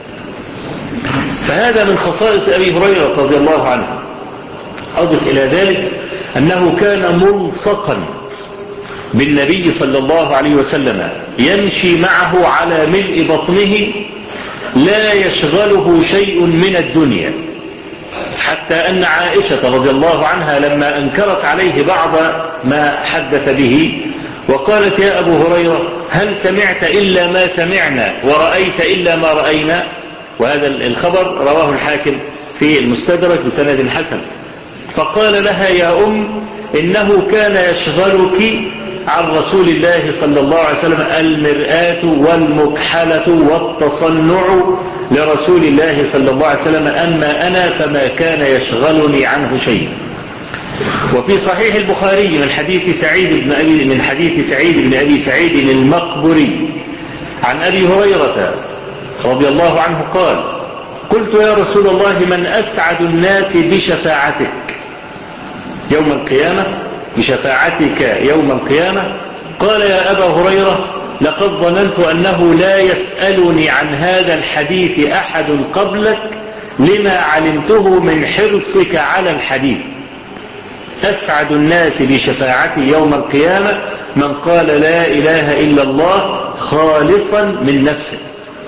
فهذا من خصائص أبي هريرة رضي الله عنه. أضف إلى ذلك أنه كان ملصقا بالنبي صلى الله عليه وسلم يمشي معه على ملء بطنه لا يشغله شيء من الدنيا، حتى أن عائشة رضي الله عنها لما أنكرت عليه بعض ما حدث به وقالت يا أبو هريرة هل سمعت إلا ما سمعنا ورأيت إلا ما رأينا؟ وهذا الخبر رواه الحاكم في المستدرك بسند حسن. فقال لها يا إنه كان يشغلك عن رسول الله صلى الله عليه وسلم المرآة والمكحلة والتصنع لرسول الله صلى الله عليه وسلم، أما أنا فما كان يشغلني عنه شيء. وفي صحيح البخاري من حديث سعيد بن أبي سعيد المقبري عن أبي هريرة رضي الله عنه قال قلت يا رسول الله من أسعد الناس بشفاعتك يوم القيامة، بشفاعتك يوم القيامة؟ قال يا أبا هريرة لقد ظننت أنه لا يسألني عن هذا الحديث أحد قبلك لما علمته من حرصك على الحديث. أسعد الناس بشفاعتي يوم القيامة من قال لا إله إلا الله خالصا من نفسه.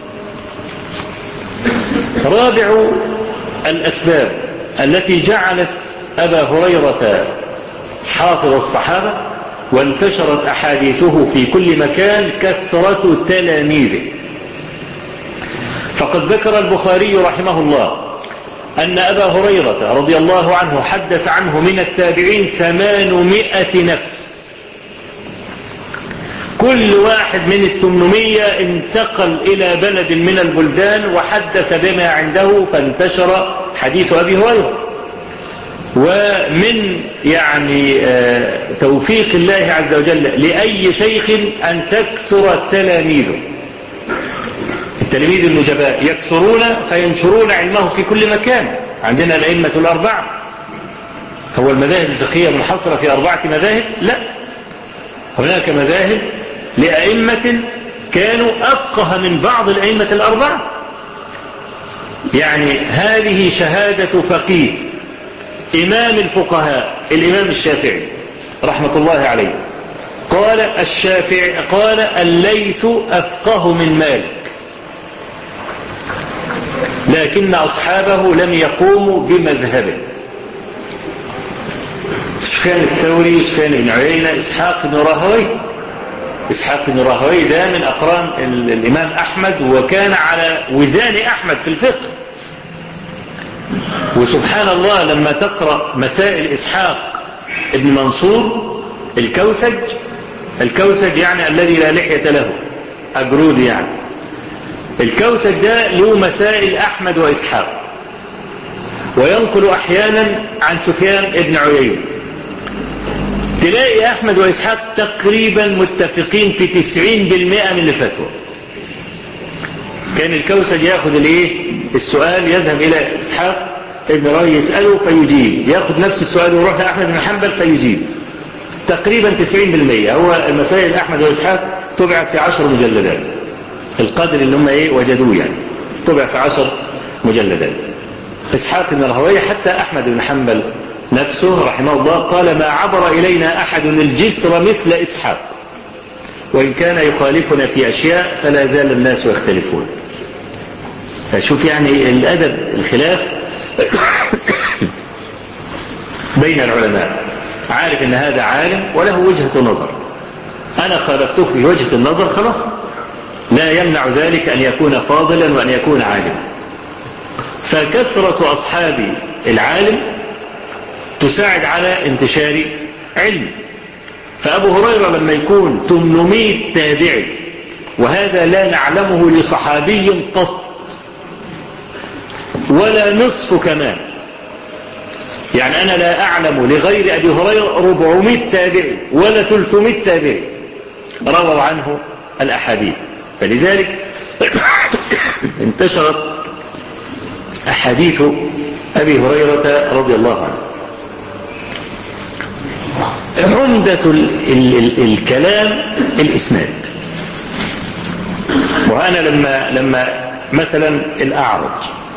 رابع الأسباب التي جعلت أبا هريرة حافظ الصحابة وانتشرت أحاديثه في كل مكان كثرة تلاميذه. فقد ذكر البخاري رحمه الله أن أبا هريرة رضي الله عنه حدث عنه من التابعين 800 نفس، كل واحد من 800 انتقل إلى بلد من البلدان وحدث بما عنده، فانتشر حديث أبي هريرة. ومن توفيق الله عز وجل لأي شيخ أن تكثر تلاميذه. التلاميذ النجباء يكثرون فينشرون علمه في كل مكان. عندنا الأئمة الأربعة، هو المذاهب الفقهية منحصرة في 4 مذاهب؟ لا، هناك مذاهب لأئمة كانوا أفقه من بعض الأئمة الأربعة. هذه شهادة فقيه إمام الفقهاء الإمام الشافعي رحمة الله عليه. قال الشافعي قال الليث أفقه من مالك، لكن أصحابه لم يقوموا بمذهبه. سفيان الثوري، سفيان بن عيينة، إسحاق بن راهويه. إسحاق بن راهويه ده من أقران الإمام أحمد، وكان على وزان أحمد في الفقه. وسبحان الله لما تقرأ مسائل إسحاق ابن منصور الكوسج الذي لا لحية له، أجرود الكوسج ده له مسائل أحمد وإسحاق، وينقل أحيانا عن سفيان ابن عيينة. تلاقي أحمد وإسحاق تقريبا متفقين في 90% من الفتوى. كان الكوسج يأخذ السؤال، يذهب إلى إسحاق ابن راهويه يسأله فيجيب، يأخذ نفس السؤال ويروح لأحمد بن حنبل فيجيب. تقريبا 90%. هو المسائل أحمد وإسحاق طبعت في 10 مجلدات، القدر اللي هم وجدوه طبع في 10 مجلدات. إسحاق بن راهويه حتى أحمد بن حنبل نفسه رحمه الله قال ما عبر إلينا أحد الجسر مثل إسحاق، وإن كان يخالفنا في أشياء فلا زال الناس يختلفون. فشوف الأدب الخلاف بين العلماء، عارف أن هذا عالم وله وجهة نظر، أنا خالفته في وجهة النظر، خلاص لا يمنع ذلك أن يكون فاضلا وأن يكون عالما. فكثرة أصحاب العالم تساعد على انتشار علم. فأبو هريرة لما يكون 800 تابعي، وهذا لا نعلمه لصحابي قط ولا نصف كمان، أنا لا أعلم لغير أبي هريرة 400 تابعي ولا 300 تابعي رووا عنه الأحاديث. فلذلك انتشرت أحاديث أبي هريرة رضي الله عنه. عمدة الكلام الإسناد. وأنا لما مثلا الأعرج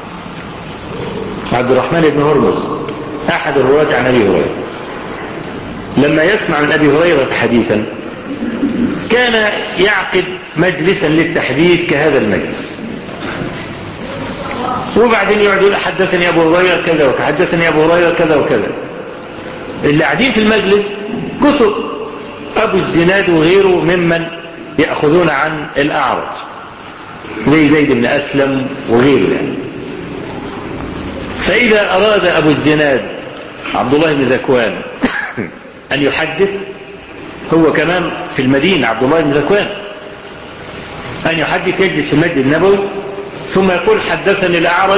عبد الرحمن بن هرمز أحد الرواة عن أبي هريرة، لما يسمع من أبي هريرة حديثا كان يعقد مجلسا للتحديث كهذا المجلس، وبعدين يقعد يقول حدثني أبو هريرة كذا وكذا، حدثني أبو هريرة كذا وكذا. اللي قاعدين في المجلس كثر، أبو الزناد وغيره ممن يأخذون عن الأعرج زي زيد بن أسلم وغيره فإذا أراد أبو الزناد عبد الله بن ذكوان أن يحدث، هو كمان في المدينة عبد الله بن ذكوان، أن يحدث يجلس في المسجد النبوي ثم يقول حدثني الأعرج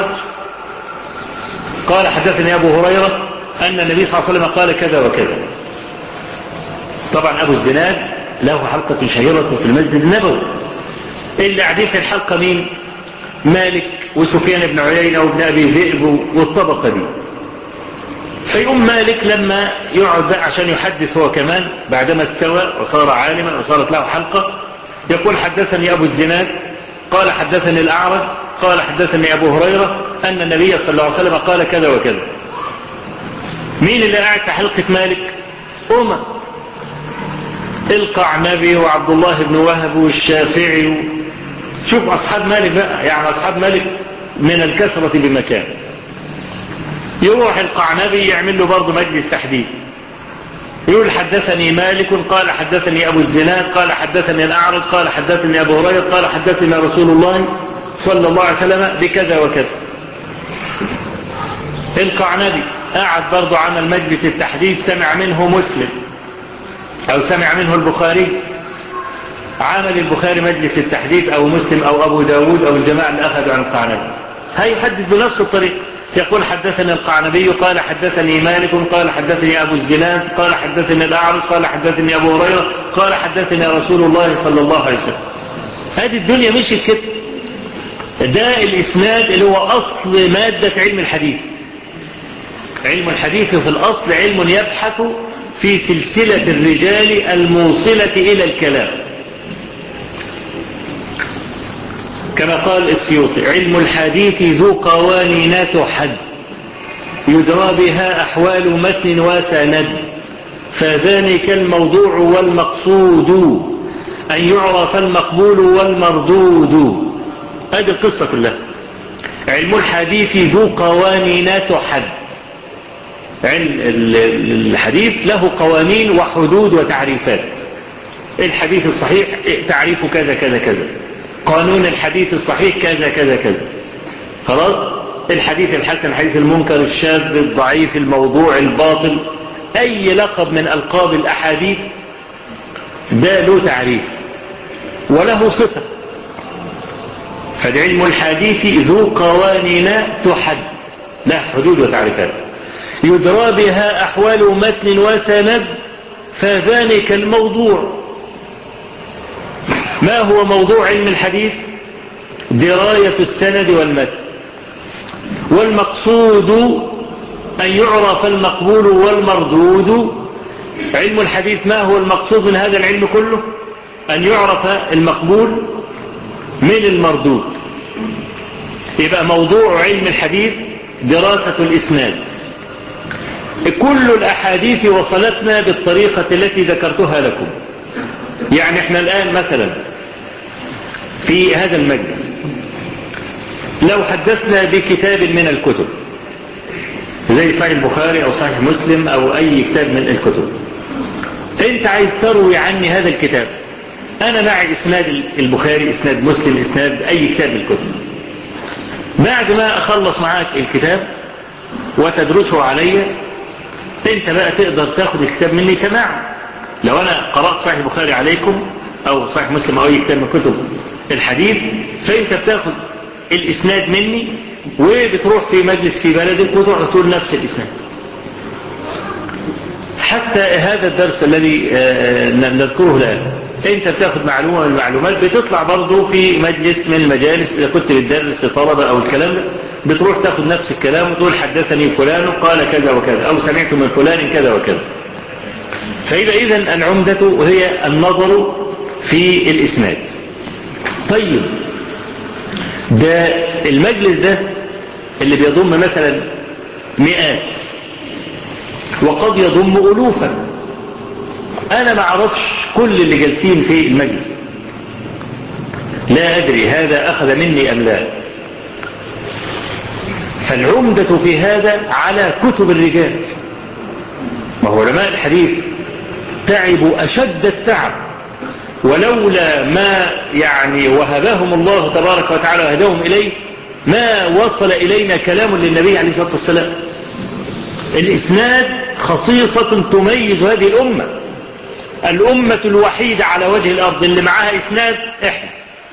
قال حدثني أبو هريرة أن النبي صلى الله عليه وسلم قال كذا وكذا. طبعا أبو الزناد له حلقة شهيرة في المسجد النبوي. اللي قاعدين في الحلقة مين؟ مالك وسفيان بن عيينة وابن أبي ذئب والطبقة دي. فيقوم مالك لما يقعد عشان يحدث هو كمان بعدما استوى وصار عالما وصارت له حلقة، يقول حدثني أبو الزناد قال حدثني الأعرج قال حدثني أبو هريرة أن النبي صلى الله عليه وسلم قال كذا وكذا. مين اللي قاعد في حلقة مالك؟ القعنبي وعبد الله بن وهب والشافعي شوف أصحاب مالك بقى، يعني أصحاب مالك من الكثرة بمكان. يروح القعنبي يعمل له برضه مجلس تحديث، يقول حدثني مالك قال حدثني أبو الزناد قال حدثني الأعرج قال حدثني أبو هريرة قال حدثني رسول الله صلى الله عليه وسلم بكذا وكذا. القعنبي قاعد برضه عمل مجلس التحديث، سمع منه مسلم أو سمع منه البخاري، عمل البخاري مجلس التحديث أو مسلم أو أبو داود أو الجماعة اللي أخذوا عن القعنبي، هيحدث بنفس الطريقة. يقول حدثني القعنبي قال حدثني مالك قال حدثني أبو الزناد قال حدثني الأعرج قال حدثني أبو هريرة قال حدثني رسول الله صلى الله عليه وسلم. هذه الدنيا مشيت كده. ده الإسناد اللي هو أصل مادة علم الحديث. علم الحديث في الأصل علم يبحث في سلسلة الرجال الموصلة إلى الكلام، كما قال السيوطي: علم الحديث ذو قوانين تحد، يدرى بها أحوال متن وسند، فذلك الموضوع والمقصود، أن يعرف المقبول والمردود. هذه القصة كلها. علم الحديث ذو قوانين تحد. علم الحديث له قوانين وحدود وتعريفات. الحديث الصحيح تعريف كذا كذا كذا، قانون الحديث الصحيح كذا كذا كذا، خلاص. الحديث الحسن، الحديث المنكر، الشاذ، الضعيف، الموضوع، الباطل، أي لقب من ألقاب الأحاديث ده له تعريف وله صفة. فعلم الحديث ذو قوانين تحد، له حدود وتعريفات، يدرى بها أحوال متن وسند، فذلك الموضوع. ما هو موضوع علم الحديث؟ دراية السند والمتن. والمقصود أن يعرف المقبول والمردود. علم الحديث ما هو المقصود من هذا العلم كله؟ أن يعرف المقبول من المردود. يبقى موضوع علم الحديث دراسة الإسناد. كل الأحاديث وصلتنا بالطريقة التي ذكرتها لكم. يعني احنا الآن مثلا في هذا المجلس لو حدثنا بكتاب من الكتب زي صحيح البخاري أو صحيح مسلم أو أي كتاب من الكتب، أنت عايز تروي عني هذا الكتاب، أنا معي إسناد البخاري، إسناد مسلم، إسناد أي كتاب من الكتب. بعد ما أخلص معاك الكتاب وتدرسه علي، أنت بقى تقدر تاخد الكتاب مني سماع. لو أنا قرأت صحيح البخاري عليكم أو صحيح مسلم أو أي كتاب من كتب الحديث، فأنت بتاخد الإسناد مني وبتروح في مجلس في بلدك وتروح تقول نفس الإسناد. حتى هذا الدرس الذي نذكره الآن، أنت بتاخد معلومة من المعلومات، بتطلع برضو في مجلس من المجالس إذا كنت بتدرس لطلبة أو الكلام ده، بتروح تاخد نفس الكلام وتقول حدثني فلان قال كذا وكذا أو سمعت من فلان كذا وكذا. فيبقى إذن العمدة هي النظر في الإسناد. طيب، ده المجلس ده اللي بيضم مثلا مئات وقد يضم ألوفا، أنا ما أعرفش كل اللي جالسين في المجلس، لا أدري هذا أخذ مني أم لا. فالعمدة في هذا على كتب الرجال. ما هو علماء الحديث تعبوا أشد التعب، ولولا ما وهبهم الله تبارك وتعالى وهداهم إليه ما وصل إلينا كلام للنبي عليه الصلاة والسلام. الإسناد خصيصة تميز هذه الأمة. الأمة الوحيدة على وجه الأرض اللي معاها إسناد إحنا.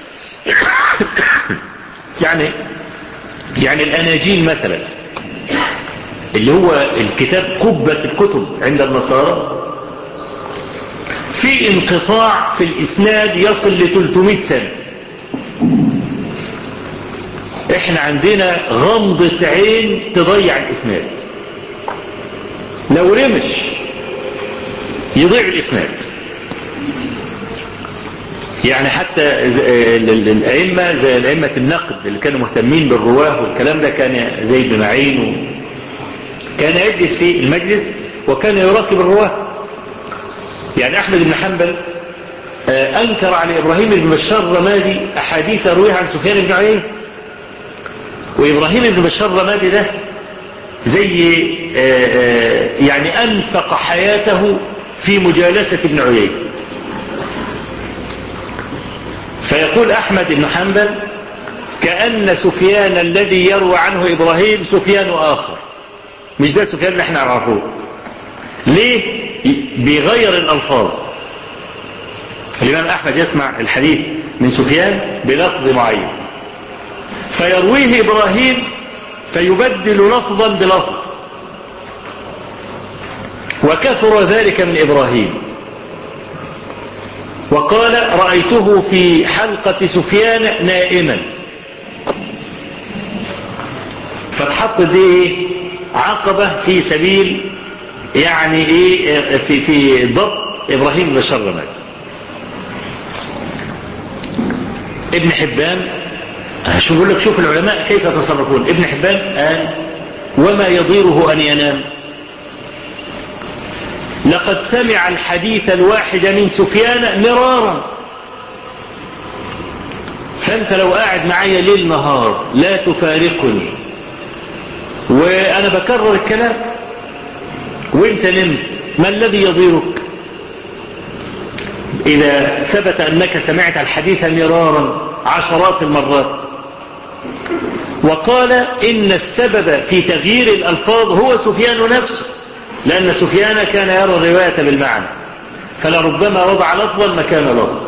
يعني الأناجيل مثلا اللي هو الكتاب قبة الكتب عند النصارى، في انقطاع في الإسناد يصل ل 300 سنة. احنا عندنا غمضة عين تضيع الإسناد، لو رمش يضيع الإسناد. يعني حتى الأئمة زي الأئمة النقد اللي كانوا مهتمين بالرواه والكلام ده، كان زي بن معين كان يجلس في المجلس وكان يراقب الرواه. يعني أحمد بن حنبل أنكر على إبراهيم بن بشار الرمادي أحاديث رويها عن سفيان بن عيينة، وإبراهيم بن بشار الرمادي ده زي يعني أنفق حياته في مجالسة ابن عيينة. فيقول أحمد بن حنبل كأن سفيان الذي يروى عنه إبراهيم سفيان آخر، مش ده سفيان اللي احنا نعرفه. ليه؟ بيغير الألفاظ. الإمام أحمد يسمع الحديث من سفيان بلفظ معين، فيرويه إبراهيم فيبدل لفظا بلفظ، وكثر ذلك من إبراهيم. وقال رأيته في حلقة سفيان نائما، فاتحط دي عقبة في سبيل يعني ايه في ضبط إبراهيم بن بشار الرمادي. ابن حبان شوف العلماء كيف يتصرفون. ابن حبان قال وما يضيره أن ينام، لقد سمع الحديث الواحد من سفيان مرارا، فأنت لو قاعد معايا ليل نهار لا تفارقني وأنا بكرر الكلام وانت نمت، ما الذي يضيرك؟ إذا ثبت أنك سمعت الحديث مرارا عشرات المرات. وقال إن السبب في تغيير الألفاظ هو سفيان نفسه، لأن سفيان كان يرى الرواية بالمعنى، فلربما وضع لفظا مكان لفظ.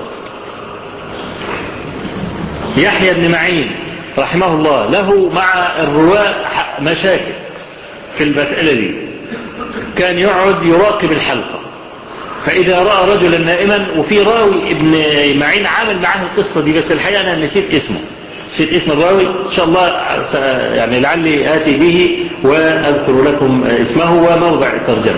يحيى بن معين رحمه الله له مع الرواة مشاكل في المسألة دي، كان يقعد يراقب الحلقة، فإذا رأى رجلا نائما، وفي راوي ابن معين عامل معاه القصة دي، بس الحقيقة أنا نسيت اسم الراوي، إن شاء الله يعني لعلي آتي به وأذكر لكم اسمه وموضع الترجمة.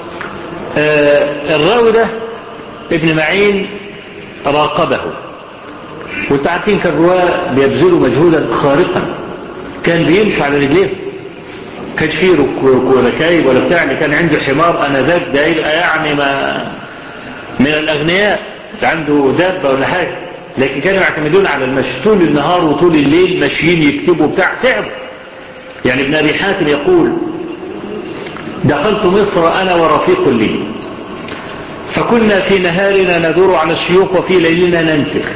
الراوي ده ابن معين راقبه، وانتوا عارفين كان الرواة بيبذلوا مجهودا خارقا، كان بيمشوا على رجليه، كانش فيه ركايب ولا بتاع، اللي كان عنده حمار انذاك ده يبقى يعني ما من الاغنياء، عنده دابه ولا حاجه، لكن كانوا يعتمدون على المشي طول النهار وطول الليل، ماشيين يكتبوا بتاع، تعبوا. يعني ابن ابي حاتم يقول دخلت مصر انا ورفيق لي، فكنا في نهارنا ندور على الشيوخ وفي ليلنا ننسخ،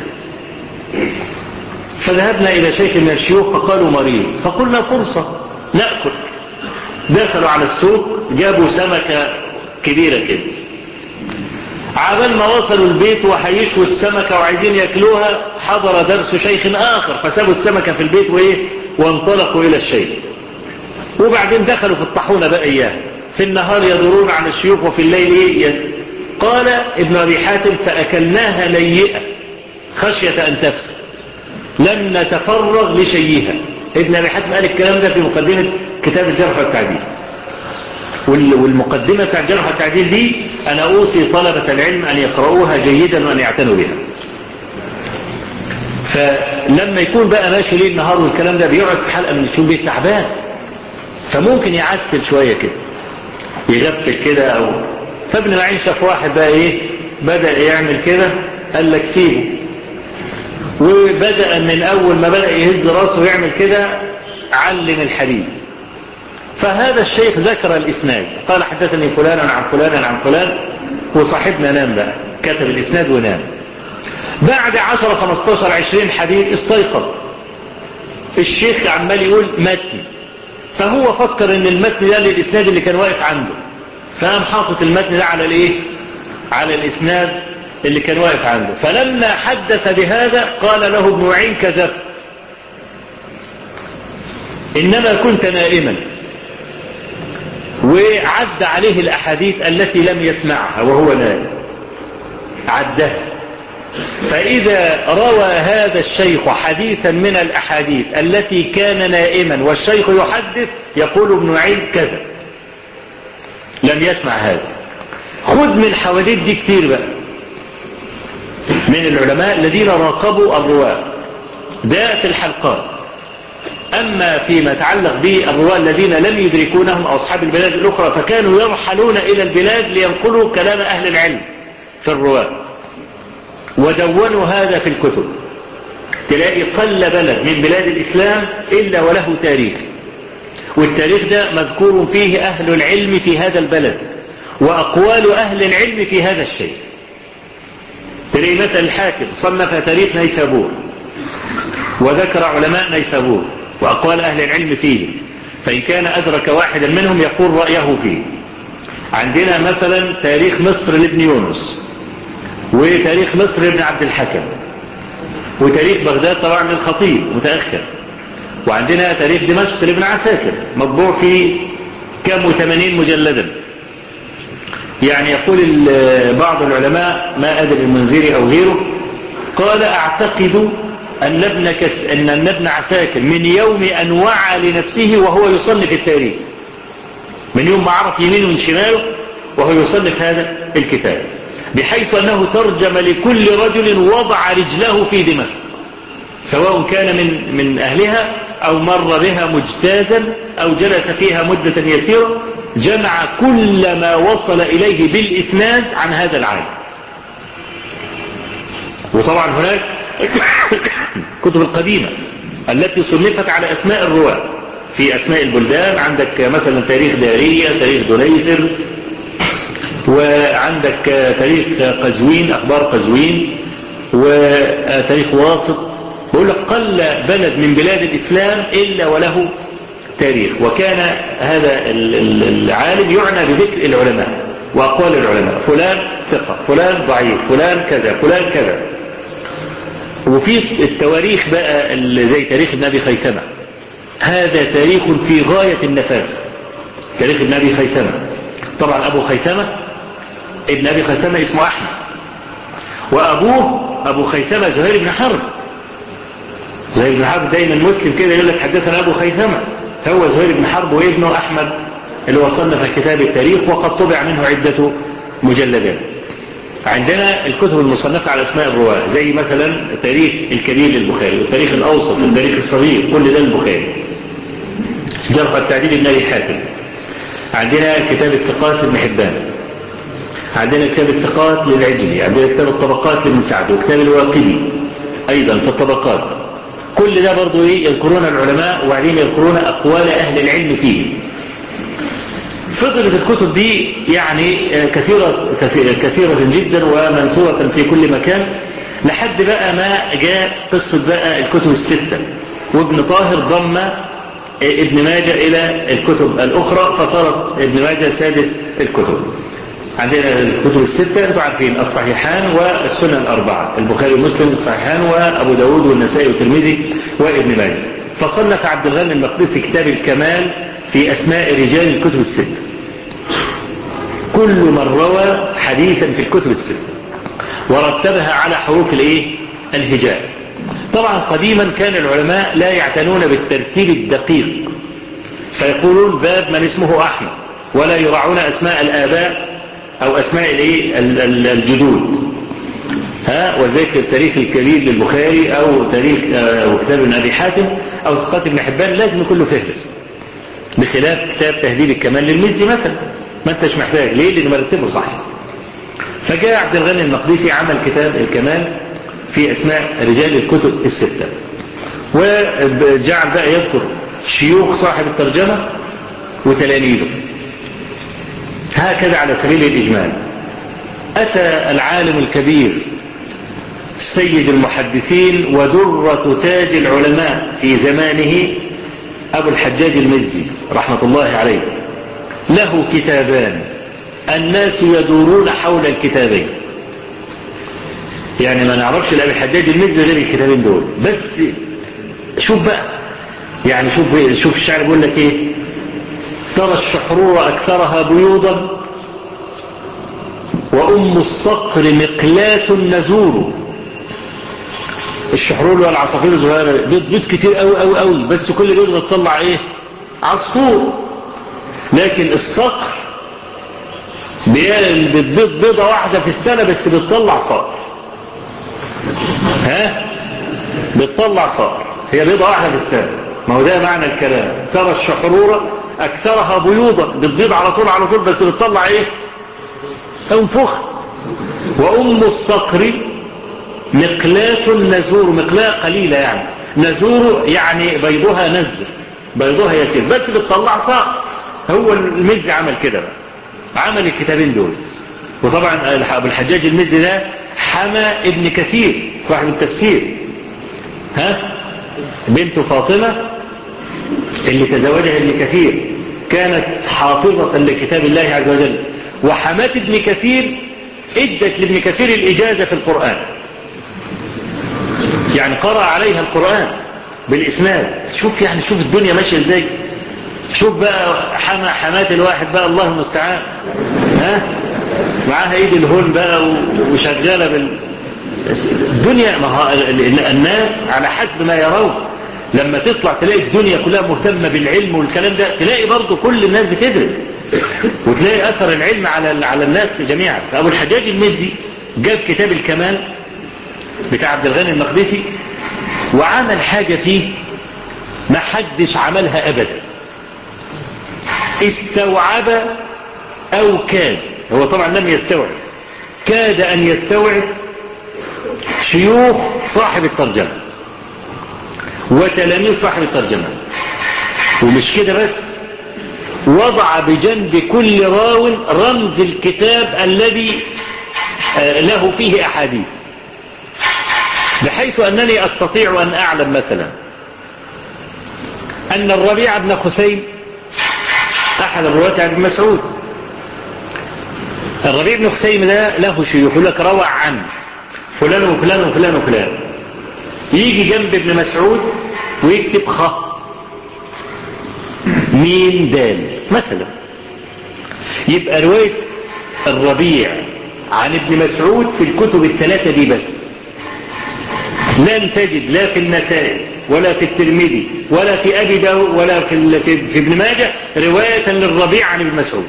فذهبنا إلى شيخ من الشيوخ فقالوا مريض، فقلنا فرصة نأكل. دخلوا على السوق جابوا سمكة كبيرة كده، عبال ما وصلوا البيت وحيشوا السمكة وعايزين يأكلوها حضر درس شيخ آخر، فسابوا السمكة في البيت وانطلقوا إلى الشيخ. وبعدين دخلوا في الطحونة بقى إياه، في النهار يدورون عن الشيوخ وفي الليل قال ابن أبي حاتم فأكلناها نيئة خشية أن تفسد، لم نتفرغ لشيئها. ابن أبي حاتم قال الكلام ده في مقدمة كتاب الجرح والتعديل، والمقدمة بتاع الجرح والتعديل دي أنا أوصي طلبة العلم أن يقرؤوها جيدا وأن يعتنوا بها. فلما يكون بقى ماشي ليل نهار والكلام ده بيقعد في حلقة من الشؤون بيه تعبان، فممكن يعسل شوية كده يغفل كده فابن معين شاف واحد بقى بدأ يعمل كده، قال لك سيبه، وبدأ من أول ما بدأ يهز راسه ويعمل كده علم الحديث. فهذا الشيخ ذكر الإسناد، قال حدثني فلان عن فلان عن فلان، وصاحبنا نام بقى، كتب الإسناد ونام. بعد 10 15 20 حديث استيقظ الشيخ عمال يقول متن، فهو فكر ان المتن ده للإسناد اللي كان واقف عنده، فقام حاطط المتن ده على الإسناد اللي كان واقف عنده. فلما حدث بهذا قال له ابن معين كذبت، إنما كنت نائما، وعد عليه الأحاديث التي لم يسمعها وهو نائم عدها. فإذا روى هذا الشيخ حديثا من الأحاديث التي كان نائما والشيخ يحدث يقول ابن معين كذب، لم يسمع هذا. خذ من الحواديث دي كتير بقى من العلماء الذين راقبوا الرواة، ده في الحلقات. أما فيما يتعلق بالرواة الذين لم يدركونهم أصحاب البلاد الأخرى، فكانوا يرحلون إلى البلاد لينقلوا كلام أهل العلم، في الرواة ودونوا هذا في الكتب. تلاقي قل بلد من بلاد الإسلام إلا وله تاريخ، والتاريخ ده مذكور فيه أهل العلم في هذا البلد وأقوال أهل العلم في هذا الشيء. تلاقي مثل الحاكم صنف تاريخ نيسابور وذكر علماء نيسابور وأقوال أهل العلم فيه، فإن كان أدرك واحدا منهم يقول رأيه فيه. عندنا مثلا تاريخ مصر لابن يونس، وتاريخ مصر لابن عبد الحكم، وتاريخ بغداد طبعا للخطيب متأخر، وعندنا تاريخ دمشق لابن عساكر مطبوع في كم 80 مجلدا. يعني يقول بعض العلماء، ما أدري المنذري أو غيره، قال أعتقد أن ابن عساكر من يوم أن وعى لنفسه وهو يصنف التاريخ، من يوم ما عرف يمينه من شماله وهو يصنف هذا الكتاب، بحيث أنه ترجم لكل رجل وضع رجله في دمشق، سواء كان من أهلها أو مر بها مجتازا أو جلس فيها مدة يسيرة، جمع كل ما وصل إليه بالإسناد عن هذا العالم. وطبعا هناك كتب القديمة التي صنفت على أسماء الرواة، في أسماء البلدان، عندك مثلا تاريخ دارية، تاريخ دنيسر، وعندك تاريخ قزوين، أخبار قزوين، وتاريخ واسط. بقول لك قل بلد من بلاد الإسلام إلا وله تاريخ. وكان هذا العالم يعنى بذكر العلماء وأقوال العلماء، فلان ثقة، فلان ضعيف، فلان كذا، فلان كذا. وفي التواريخ بقى زي تاريخ ابن أبي خيثمة، هذا تاريخ في غاية النفاسة. تاريخ ابن أبي خيثمة، طبعا أبو خيثمة ابن أبي خيثمة اسمه أحمد، وأبوه أبو خيثمة زهير بن حرب. زهير بن حرب دايما مسلم كده يقول لك حدثنا أبو خيثمة، هو زهير بن حرب وابنه أحمد اللي وصنف كتاب التاريخ، وقد طبع منه عدة مجلدات. عندنا الكتب المصنفة على أسماء الرواة زي مثلا التاريخ الكبير للبخاري، والتاريخ الأوسط، والتاريخ الصغير، كل ده للبخاري. جرح التعديل ابن أبي حاتم. عندنا كتاب الثقات لابن حبان، عندنا كتاب الثقات للعجلي، عندنا كتاب الطبقات لابن سعد، وكتاب الواقدي أيضا في الطبقات. كل ده برضو يذكرون العلماء وبعدين يذكرون أقوال أهل العلم فيه. فضلت الكتب دي يعني كثيرة جدا ومنثورة في كل مكان، لحد بقى ما جاء قصة بقى الكتب الستة، وابن طاهر ضم ابن ماجه إلى الكتب الأخرى، فصارت ابن ماجه سادس الكتب. عندنا الكتب الستة أنتم عارفين، الصحيحان والسنن الأربعة، البخاري ومسلم، الصحيحان وأبو داود والنسائي والترمذي وابن ماجه. فصنف عبد الغني المقدسي كتاب الكمال في أسماء رجال الكتب الستة، كل من روى حديثا في الكتب الستة، ورتبها على حروف الهجاء. طبعا قديما كان العلماء لا يعتنون بالترتيب الدقيق، فيقولون باب من اسمه أحمد، ولا يراعون أسماء الآباء أو أسماء الجدود. وذلك التاريخ الكبير للبخاري أو تاريخ أو كتاب ابن أبي حاتم أو ثقات ابن حبان لازم يكون له فهرس، بخلاف كتاب تهذيب الكمال للمزي مثلا، ما انتش محتاج ليه؟ لأنه مرتبه صح. فجاء عبد الغني المقدسي عمل كتاب الكمال في أسماء رجال الكتب الستة، وجعل بقى يذكر شيوخ صاحب الترجمة وتلاميذه، هكذا على سبيل الإجمال. أتى العالم الكبير سيد المحدثين ودرة تاج العلماء في زمانه أبو الحجاج المزي رحمة الله عليه، له كتابان الناس يدورون حول الكتابين، يعني ما نعرفش لأبي الحجاج المزي غير الكتابين دول بس. شوف بقى، يعني شوف الشعر بيقول لك ايه: ترى الشحرور أكثرها بيوضا وأم الصقر مقلاة نزور. الشحرور والعصافير الصغيرة بيض كتير قوي بس كل بيض بتطلع عصفور، لكن الصقر بتبيض بيضة واحدة في السنة بس بتطلع صقر. بتطلع صقر، هي بيضة واحدة في السنة. ما هو ده معنى الكلام، ترى الشحرورة أكثرها بيوضا، بتبيض على طول بس بتطلع انفخ. وأم الصقر مقلاة نزور، مقلاة قليلة يعني، نزور يعني بيضها نزر، بيضها يسير بس بتطلع صقر. هو المزي عمل كده بقى، عمل الكتابين دول. وطبعا أبو الحجاج المزي ده حمى ابن كثير صاحب التفسير، بنت فاطمة اللي تزوجها ابن كثير كانت حافظة لكتاب الله عز وجل، وحمات ابن كثير ادت لابن كثير الإجازة في القرآن، يعني قرأ عليها القرآن بالإسناد. شوف يعني، شوف الدنيا ماشية ازاي. شوف بقى حمات الواحد بقى الله المستعان، معاها ايد الهون بقى وشغالة الدنيا. ما الناس على حسب ما يرون، لما تطلع تلاقي الدنيا كلها مهتمة بالعلم والكلام ده، تلاقي برضو كل الناس بتدرس، وتلاقي أثر العلم على الناس جميعا. فأبو الحجاج المزي جاب كتاب الكمال بتاع عبد الغني المقدسي، وعمل حاجة فيه ما حدش عملها أبدا. استوعب أو كاد، هو طبعا لم يستوعب، كاد أن يستوعب شيوخ صاحب الترجمة وتلاميذ صاحب الترجمة. ومش كده بس، وضع بجنب كل راو رمز الكتاب الذي له فيه أحاديث، بحيث أنني أستطيع أن أعلم مثلا أن الربيع بن خثيم أحد الرواة عن ابن مسعود. الربيع بن خثيم ده له شيوخ، يقول لك روى عن فلان وفلان وفلان وفلان، يجي جنب ابن مسعود ويكتب ميم دال مثلا. يبقى رواية الربيع عن ابن مسعود في الكتب الثلاثة دي بس، لن تجد لا في النسائي ولا في الترمذي ولا في أبي داود ولا في ابن ماجه رواية للربيع عن ابن مسعود.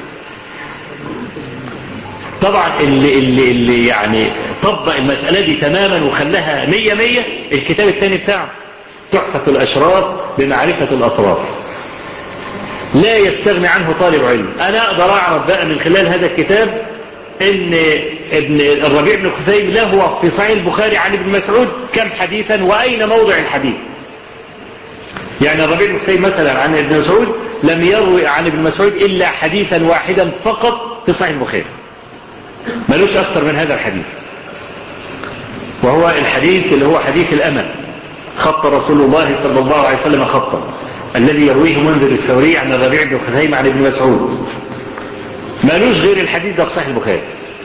طبعا اللي يعني طبق المسألة دي تماما وخلاها 100 الكتاب الثاني بتاعه تحفة الأشراف بمعرفة الأطراف، لا يستغني عنه طالب علم. أنا أقدر أعرف بقى من خلال هذا الكتاب إن ابن الربيع بن خثيم له في صحيح البخاري عن ابن مسعود كم حديثا وأين موضع الحديث. يعني الربيع بن خثيم مثلا عن ابن مسعود لم يروي عن ابن مسعود إلا حديثا واحدا فقط في صحيح البخاري، ملوش أكثر من هذا الحديث، وهو الحديث اللي هو حديث الأمل، خط رسول الله صلى الله عليه وسلم خطا، الذي يرويه منذر الثوري عن الربيع بن خثيم عن ابن مسعود، مالوش غير الحديث ده في صحيح البخاري.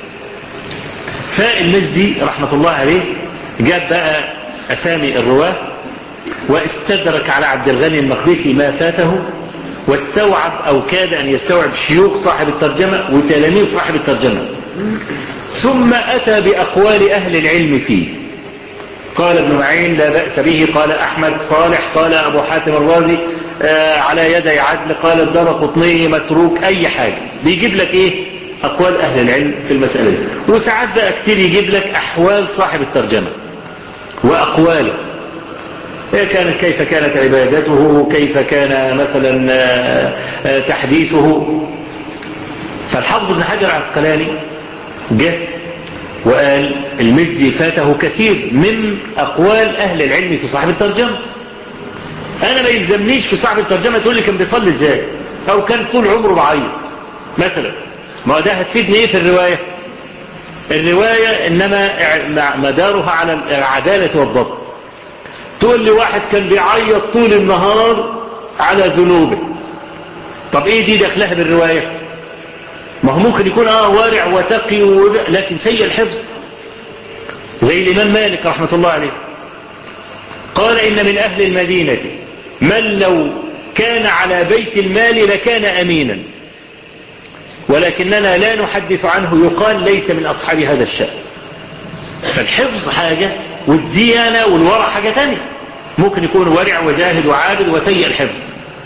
فالمزي رحمة الله عليه جاب بقى أسامي الرواة، واستدرك على عبد الغني المقدسي ما فاته، واستوعب أو كاد أن يستوعب شيوخ صاحب الترجمة وتلاميذ صاحب الترجمة، ثم أتى بأقوال أهل العلم فيه. قال ابن معين لا بأس به، قال أحمد صالح، قال أبو حاتم الرازي على يدي عدل، قال الدارقطني متروك، أي حاجة بيجيب لك إيه أقوال أهل العلم في المسألة دي. وساعات بقى كتير يجيب لك أحوال صاحب الترجمة وأقواله، كيف كانت عبادته، كيف كان مثلا تحديثه. فالحافظ ابن حجر العسقلاني جاء وقال المزي فاته كثير من أقوال أهل العلم في صاحب الترجمة. أنا ما يلزمنيش في صاحب الترجمة تقول لي كان بيصلي إزاي أو كان طول عمره بعيط مثلا، ما ده هتفيدني إيه في الرواية؟ الرواية إنما مدارها على العدالة والضبط. تقول لي واحد كان بيعيط طول النهار على ذنوبه، طب إيه دي دخلها بالرواية؟ ما هو ممكن يكون وارع وتقي لكن سيء الحفظ، زي الإمام مالك رحمة الله عليه قال إن من أهل المدينة من لو كان على بيت المال لكان أمينا، ولكننا لا نحدث عنه، يقال ليس من أصحاب هذا الشأن. فالحفظ حاجة والديانة والورع حاجة تانية. ممكن يكون ورع وزاهد وعابد وسيء الحفظ.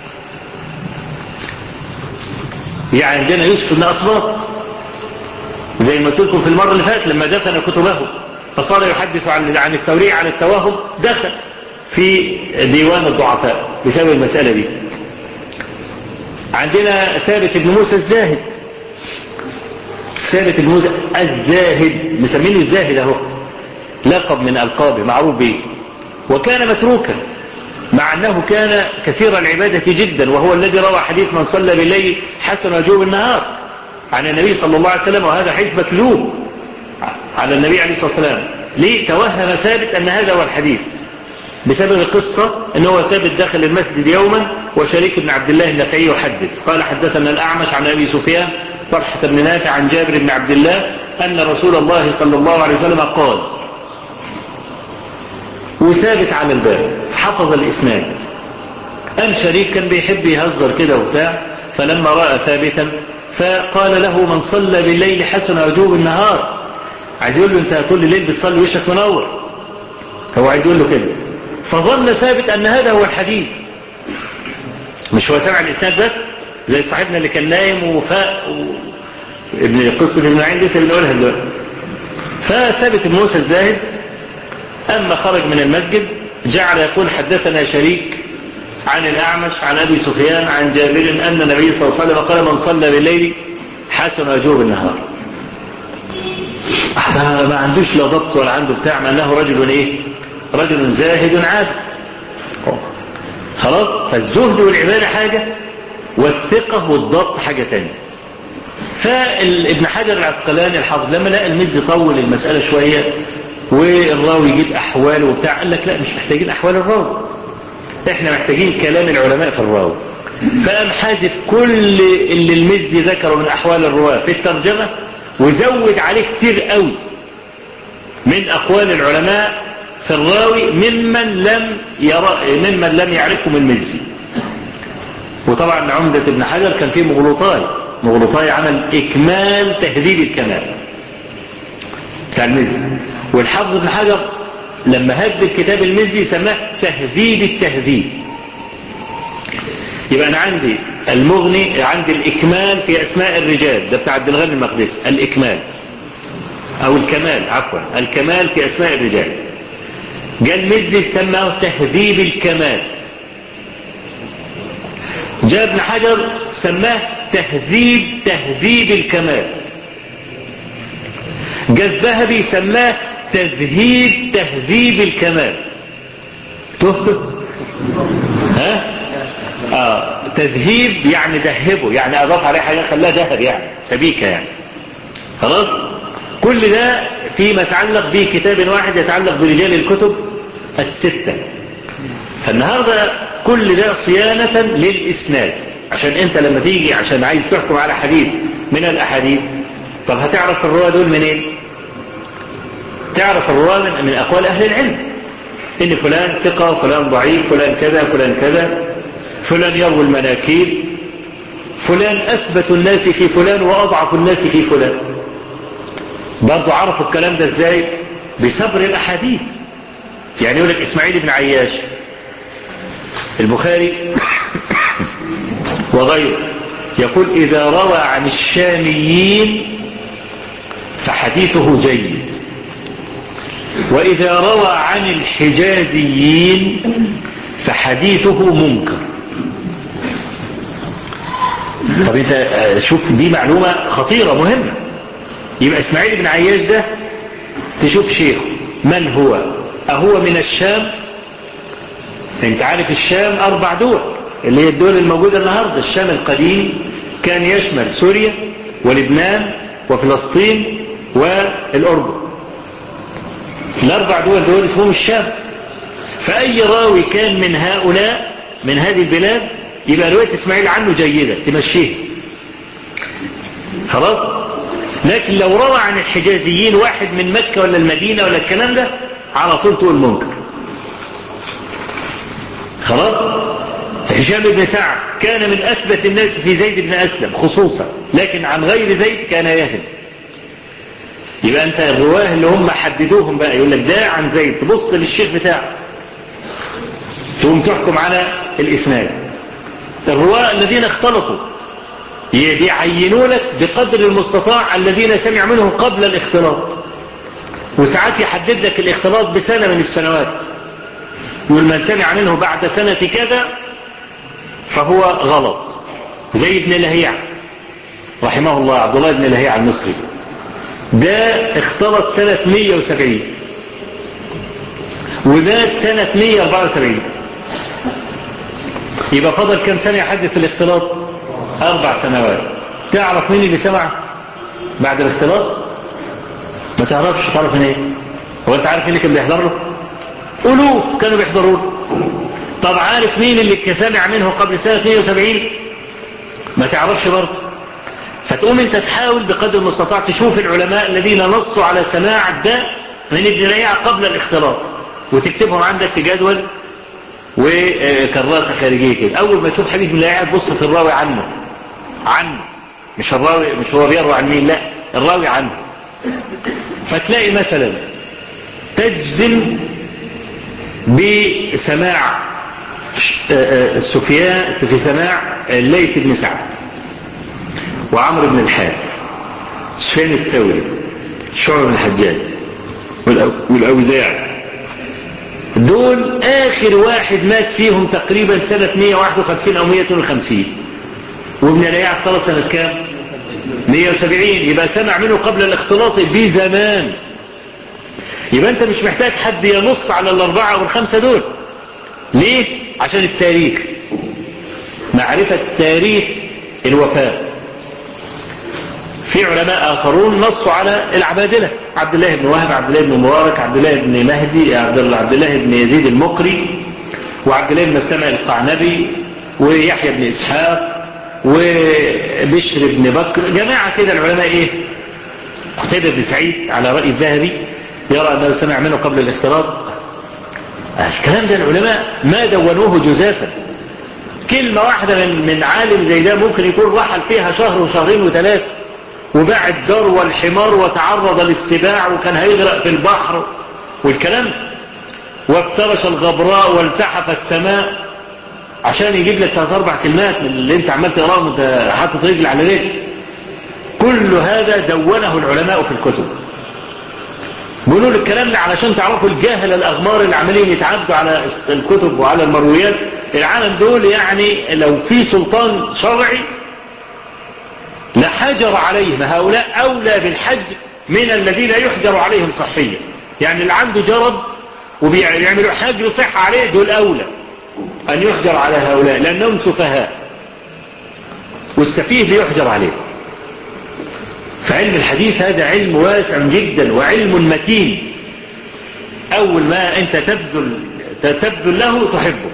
يعني عندنا يوسف بن أصباط زي ما قلت لكم في المرة اللي فاتت لما دفن كتبه فصار يحدث عن الثوري عن التوهم، دخل في ديوان الضعفاء بسبب المسألة دي. عندنا ثابت بن موسى الزاهد ثابت الموسى الزاهد، مسمينه الزاهد اهو، لقب من ألقابه معروف به، وكان متروكا مع أنه كان كثير العبادة جدا، وهو الذي روى حديث من صلى بالليل حسن وجوب النهار عن النبي صلى الله عليه وسلم، وهذا حديث مكذوب على النبي عليه الصلاة والسلام. ليه توهم ثابت أن هذا هو الحديث؟ بسبب القصة أنه ثابت داخل المسجد يوما وشريك بن عبد الله النخعي يحدث قال حدثنا الأعمش عن أبي سفيان طلحة بن نافع عن جابر بن عبد الله أن رسول الله صلى الله عليه وسلم قال، وثابت على الباب حفظ الإسناد. أم شريك كان بيحب يهزر كده وبتاع، فلما رأى ثابتا فقال له من صلى بالليل حسن وجوب النهار. عايز يقول له انت طول الليل بتصلي وشك منور، هو عايز يقول له كده. فظن ثابت أن هذا هو الحديث، مش هو سمع الإسناد بس زي صاحبنا اللي كان نايم وفاق ابن قصة ابن معين لسه بنقولها دلوقتي. فثابت الموسى الزاهد أما خرج من المسجد جعل يقول حدثنا شريك عن الأعمش عن أبي سفيان عن جابر أن النبي صلى الله عليه وسلم قال من صلى بالليل حسن وجوب النهار. ما عندوش لا ضبط ولا عنده بتاع، ما أنه رجل إيه؟ رجل زاهد عادل. خلاص، فالزهد والعبادة حاجة والثقة والضبط حاجة تانية. فابن حجر العسقلاني الحافظ لما لقى المزي طول المسألة شوية والراوي يجيب أحواله وبتاع، قال لك لا مش محتاجين أحوال الراوي، احنا محتاجين كلام العلماء في الراوي. فقام حازف كل اللي المزي ذكره من أحوال الرواة في الترجمة وزود عليه كتير قوي من أقوال العلماء في الراوي ممن لم يعرفهم المزي. وطبعا عمدة ابن حجر كان فيه مغلوطاي عمل إكمال تهذيب الكمال بتاع المزي، والحافظ ابن حجر لما هذب كتاب المزي سماه تهذيب التهذيب. يبقى أنا عندي المغني، عندي الإكمال في أسماء الرجال ده بتاع عبد الغني المقدسي، الإكمال أو الكمال عفوا، الكمال في أسماء الرجال. جاء المزي سماه تهذيب الكمال، جاء ابن حجر سماه تهذيب الكمال، جاء الذهبي سماه تهذيب الكمال. تهته تذهيب يعني دهبه، يعني أضاف عليه حاجة خلاها ذهب يعني سبيكة يعني. خلاص، كل ده فيما يتعلق به كتاب واحد يتعلق برجال الكتب الستة. فالنهاردة كل ده صيانة للإسناد، عشان انت لما تيجي عشان عايز تحكم على حديث من الأحاديث، طب هتعرف الرواة دول منين؟ تعرف الرواة من أقوال أهل العلم، إن فلان ثقة فلان ضعيف فلان كذا فلان كذا، فلان يروي المناكير، فلان أثبت الناس في فلان وأضعف الناس في فلان. برضو عرفوا الكلام ده ازاي؟ بصبر الأحاديث. يعني يقول لك إسماعيل بن عياش البخاري وغيره يقول إذا روى عن الشاميين فحديثه جيد، وإذا روى عن الحجازيين فحديثه منكر. طب انت شوف دي معلومة خطيرة مهمة. يبقى اسماعيل بن عياش ده تشوف شيخه من هو؟ أهو من الشام؟ انت عارف الشام 4 دول اللي هي الدول الموجودة النهاردة. الشام القديم كان يشمل سوريا ولبنان وفلسطين والأردن، ال4 دول اسمهم الشام. فأي راوي كان من هؤلاء من هذه البلاد يبقى رواية إسماعيل عنه جيدة تمشيه. خلاص، لكن لو روى عن الحجازيين واحد من مكة ولا المدينة ولا الكلام ده على طول تقول منكر. خلاص، هشام بن سعد كان من أثبت الناس في زيد بن أسلم خصوصا، لكن عن غير زيد كان يهم. يبقى أنت الرواه اللي هم حددوهم بقى يقول لك ده عن زيد، تبص للشيخ بتاعه تقوم تحكم على الإسناد. الرواه الذين اختلطوا بيعينوا لك بقدر المستطاع الذين سمع منهم قبل الاختلاط، وساعات يحدد لك الاختلاط بسنة من السنوات، يقول من سمع منه بعد سنة كذا فهو غلط. زي ابن لهيع رحمه الله، عبد الله بن لهيع المصري ده اختلط سنة 170 ومات سنة 174. يبقى فضل كم سنة يحدث في الاختلاط؟ 4 سنوات. تعرف مين اللي سمع بعد الاختلاط؟ ما تعرفش. تعرف من ايه؟ هو انت عارف مين اللي كان بيحضر له؟ ألوف كانوا بيحضروا له. طب عارف مين اللي سمع منه قبل سنة 170؟ ما تعرفش برضه. فتقوم انت تحاول بقدر المستطاع تشوف العلماء الذين نصوا على سماع ده من ابن لهيعة قبل الاختلاط وتكتبهم عندك في جدول وكراسة خارجية كده. أول ما تشوف حديث ابن لهيعة تبص في الراوي عنه مش الراوي، مش هو بيروي عن مين، لا الراوي عنه. فتلاقي مثلا تجزم بسماع سفيان في سماع الليث بن سعد وعمرو بن الحارث، سفيان الثوري، شعبة بن الحجاج والأوزاعي. دول آخر واحد مات فيهم تقريبا سنة 151 أو 152. وابن لهيعة اختلط سنة كام؟ 170. يبقى سمع منه قبل الاختلاط بزمان. يبقى أنت مش محتاج حد ينص على ال4 أو ال5 دول. ليه؟ عشان التاريخ، معرفة تاريخ الوفاة. في علماء آخرون نصوا على العبادلة، عبد الله بن وهب، عبد الله بن مبارك، عبد الله بن مهدي، عبد الله بن يزيد المقري، وعبد الله بن مسلمة القعنبي، ويحيى بن إسحاق، وبشر بن بكر. جماعة كده العلماء ايه؟ قتيبة بن سعيد على رأي الذهبي يرى أنه سمع منه قبل الاختلاط. الكلام ده العلماء ما دونوه جزافا. كلمة واحدة من عالم زي ده ممكن يكون رحل فيها شهر وشهرين و3 وباع الدار والحمار وتعرض للسباع وكان هيغرق في البحر والكلام، وافترش الغبراء والتحف السماء عشان يجيب لك 3-4 كلمات من اللي انت عمال تقراهم وانت حاطط رجل على رجل. كل هذا دونه العلماء في الكتب. بيقولوا الكلام ده علشان تعرفوا الجاهل الأغمار اللي عمالين يتعدوا على الكتب وعلى المرويات. العالم دول يعني لو في سلطان شرعي لحجر عليهم. هؤلاء أولى بالحج من الذين يحجر عليهم صحيا. يعني اللي عنده جرب وبيعملوا حجر صحة عليه دول أولى أن يحجر على هؤلاء لأنهم سفهاء، والسفيه بيحجر عليه. فعلم الحديث هذا علم واسع جدا وعلم متين. أول ما أنت تبذل له تحبه،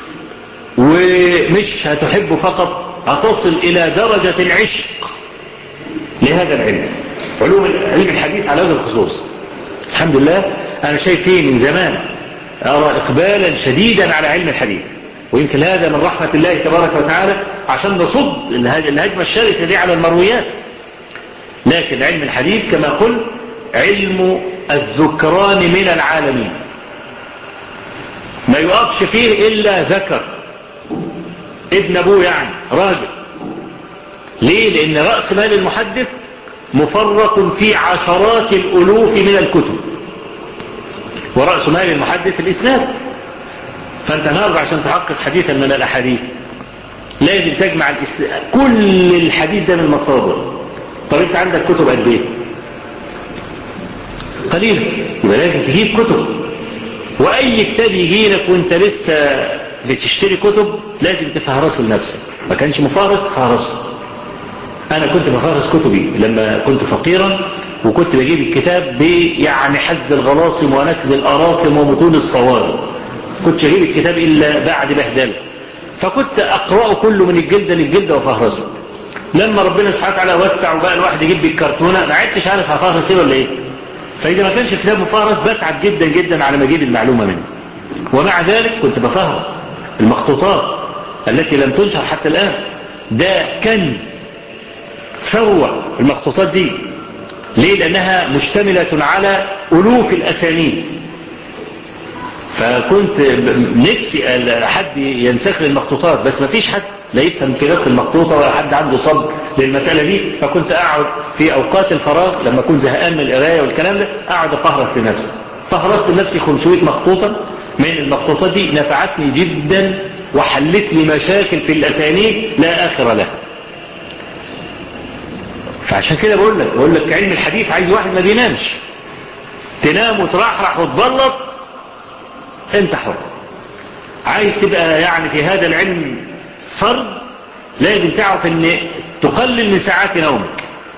ومش هتحبه فقط، هتصل إلى درجة العشق لهذا العلم. علم الحديث على هذا الخصوص الحمد لله أنا شايف فيه من زمان أرى إقبالا شديدا على علم الحديث، ويمكن هذا من رحمة الله تبارك وتعالى عشان نصد الهجمة الشرسة دي على المرويات. لكن علم الحديث كما قلت علم الذكران من العالمين، ما يقفش فيه إلا ذكر ابن أبوه، يعني راجل. ليه؟ لأن رأس مال المحدث مفرط في عشرات الألوف من الكتب، ورأس مال المحدث الإسناد. فأنت النهارده عشان تحقق حديثا من الأحاديث لازم تجمع كل الحديث ده من المصادر. طب أنت عندك كتب قد إيه؟ قليل، يبقى لازم تجيب كتب. وأي كتاب يجي لك وأنت لسه بتشتري كتب لازم تفهرسه لنفسك. ما كانش مفهرس تفهرسه. أنا كنت بفهرس كتبي لما كنت فقيرا، وكنت بجيب الكتاب يعني حز الغلاصم ونكز الأراقم ومتون الصوارم. كنت أجيب الكتاب إلا بعد بهدله، فكنت أقرأه كله من الجلدة للجلدة وفهرسه. لما ربنا سبحانه وتعالى وسع وبقى الواحد يجيب بالكرتونة ما عدتش عارف هفهرس ايه ولا ايه. فإذا ما كانش الكتاب مفهرس بتعب جدا جدا على ما اجيب المعلومة منه. ومع ذلك كنت بفهرس المخطوطات التي لم تنشر حتى الآن. ده كنز ثروة المخطوطات دي. ليه؟ لأنها مشتملة على ألوف الأسانيد. فكنت نفسي حد ينسخ المخطوطات، بس ما فيش حد لا يفهم في نفس المخطوطة ولا حد عنده صبر للمسألة دي. فكنت أقعد في أوقات الفراغ لما أكون زهقان من القراية والكلام ده أقعد أفهرس لنفسي. فهرست لنفسي 500 مخطوطة من المخطوطات دي، نفعتني جدا وحلت لي مشاكل في الأسانيد لا آخر لها. فعشان كده بقول لك علم الحديث عايز واحد ما بينامش، تنام وترحرح وتبلط انت حر. عايز تبقى يعني في هذا العلم فرد، لازم تعرف ان تقلل من ساعات نومك.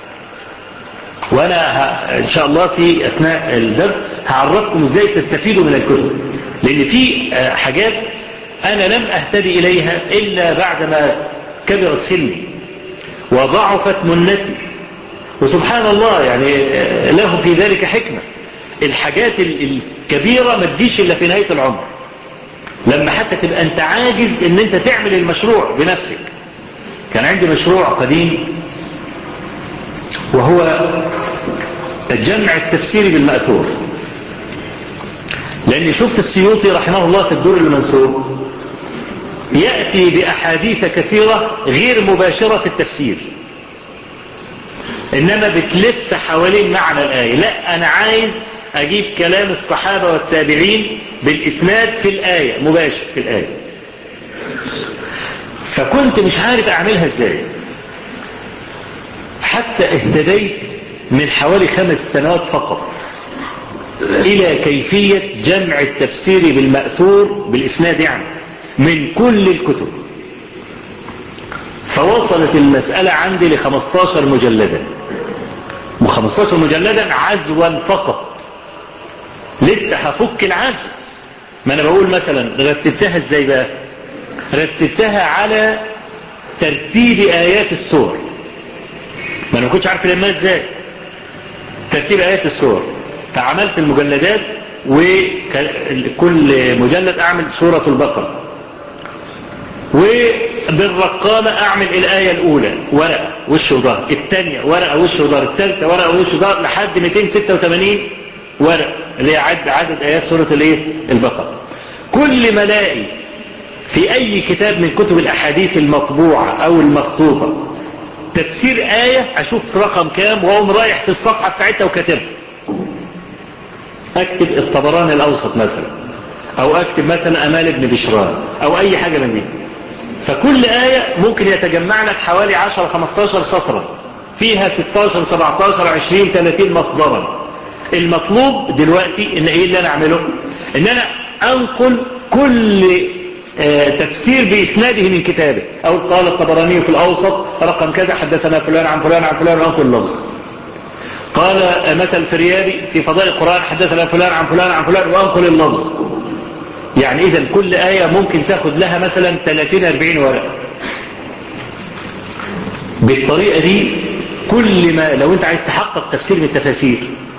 وانا ان شاء الله في اثناء الدرس هعرفكم ازاي تستفيدوا من الكتب، لان في حاجات انا لم اهتدي اليها الا بعدما كبرت سني وضعفت منتي، وسبحان الله يعني له في ذلك حكمة. الحاجات الكبيرة ما تجيش الا في نهاية العمر، لما حتى تبقى انت عاجز ان انت تعمل المشروع بنفسك. كان عندي مشروع قديم وهو الجمع التفسيري بالمأثور، لأني شفت السيوطي رحمه الله في الدور المنثور يأتي بأحاديث كثيرة غير مباشرة في التفسير، إنما بتلف حوالين معنى الآية. لا، أنا عايز أجيب كلام الصحابة والتابعين بالإسناد في الآية مباشر في الآية. فكنت مش عارف أعملها إزاي، حتى اهتديت من حوالي 5 سنوات فقط إلى كيفية جمع التفسير بالمأثور بالإسناد يعني من كل الكتب. فوصلت المسألة عندي ل15 مجلدا، و15 مجلدا عزوا فقط. لسه هفك العزو. ما أنا بقول مثلا رتبتها إزاي بقى؟ رتبتها على ترتيب آيات السور. ما أنا كنتش عارف لما إزاي ترتيب آيات السور. فعملت المجلدات، وكل مجلد أعمل سورة البقرة، وبالرقامة أعمل الآية الأولى ورقة وش وظهر، الثانية ورقة وش وظهر، الثالثة ورقة وش وظهر، لحد 286 ورقة اللي هي عدد آيات سورة البقرة. كل ما الاقي في أي كتاب من كتب الأحاديث المطبوعة أو المخطوطة تفسير آية أشوف رقم كام، وأقوم رايح في الصفحة بتاعتها وكاتبها. أكتب الطبراني الأوسط مثلا، أو أكتب مثلا أمال بن بشران، أو أي حاجة من دي. فكل آية ممكن يتجمع لك حوالي 10-15 سطرا، فيها 16 17 20 30 مصدرا. المطلوب دلوقتي إن إيه اللي أنا أعمله؟ إن أنا أنقل كل تفسير بإسناده من كتابه. أو قال الطبراني في الأوسط رقم كذا حدثنا فلان عن فلان عن فلان، وأنقل اللفظ. قال مثل الفريابي في فضائل القرآن حدثنا فلان عن فلان عن فلان، وأنقل اللفظ. يعني إذا كل آية ممكن تاخد لها مثلا 30-40 ورقة. بالطريقة دي كل ما لو أنت عايز تحقق تفسير من التفاسير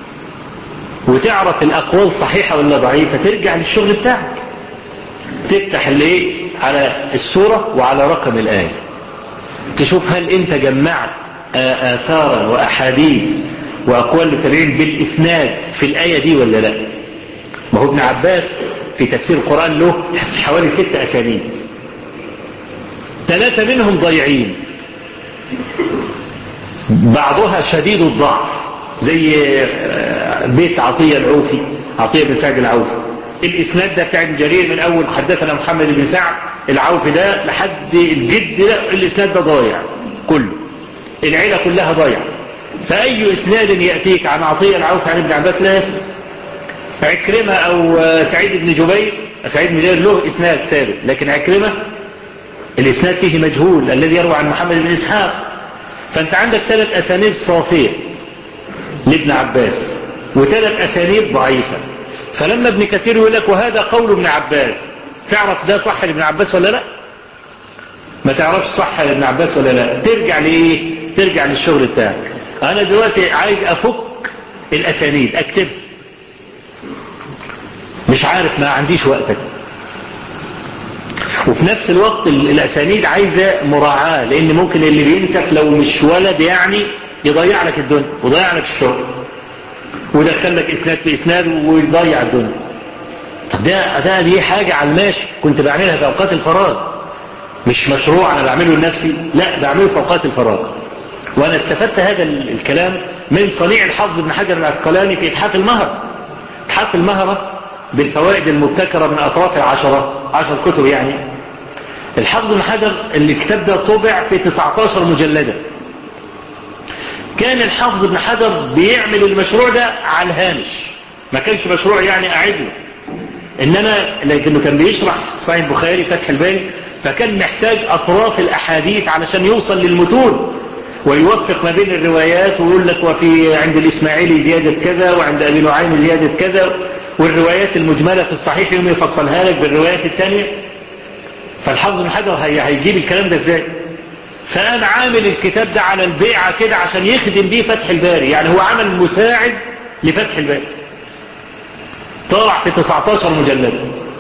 وتعرف الأقوال صحيحة ولا ضعيفة، ترجع للشغل بتاعك، تفتح الايه على السورة وعلى رقم الآية، تشوف هل أنت جمعت آثارا وأحاديث وأقوال التابعين بالإسناد في الآية دي ولا لا. ما هو ابن عباس في تفسير القرآن له حوالي 6 أسانيد، 3 منهم ضايعين، بعضها شديد الضعف زي بيت عطية العوفي، عطية بن سعد العوفي. الإسناد ده بتاع ابن جرير من أول حدثنا محمد بن سعد العوفي ده لحد الجد ده، الإسناد ده ضايع كله، العيلة كلها ضايعة. فأي إسناد يأتيك عن عطية العوفي عن ابن عباس لا يثبت. عكرمة أو سعيد بن جبير، سعيد بن جبير له إسناد ثابت، لكن عكرمة الإسناد فيه مجهول الذي يروى عن محمد بن إسحاق. فأنت عندك 3 أسانيد صافية لابن عباس و3 أسانيد ضعيفة. فلما ابن كثير يقول لك وهذا قول ابن عباس، تعرف ده صح لابن عباس ولا لا؟ ما تعرفش صح لابن عباس ولا لا، ترجع لإيه؟ ترجع للشغل بتاعك. أنا دلوقتي عايز أفك الأسانيد أكتب، مش عارف، ما عنديش وقتك. وفي نفس الوقت الأسانيد عايزة مراعاة، لأن ممكن اللي بينسف لو مش ولد يعني يضيع لك الدنيا ويضيع لك الشغل ويدخل لك إسناد في إسناد ويضيع الدنيا. طب دي حاجة على الماشي كنت بعملها في أوقات الفراغ، مش مشروع أنا بعمله لنفسي، لا بعمله في أوقات الفراغ. وأنا استفدت هذا الكلام من صنيع الحافظ ابن حجر العسقلاني في إتحاف المهرة. إتحاف المهرة بالفوائد المبتكرة من أطراف 10 كتب يعني. الحافظ ابن حجر الكتاب ده طبع في 19 مجلدة. كان الحافظ ابن حجر بيعمل المشروع ده على الهامش، ما كانش مشروع يعني قاعد له، إنما لكنه كان بيشرح صحيح البخاري فتح الباري، فكان محتاج أطراف الأحاديث علشان يوصل للمتون ويوفق ما بين الروايات، ويقول لك وفي عند الإسماعيلي زيادة كذا وعند أبي نعيم زيادة كذا، والروايات المجملة في الصحيح يوم يفصلها لك بالروايات الثانية. فالحافظ ابن حجر هيجيب الكلام ده ازاي؟ فقام عامل الكتاب ده على البيعة كده عشان يخدم بيه فتح الباري، يعني هو عمل مساعد لفتح الباري، طلع في 19 مجلد.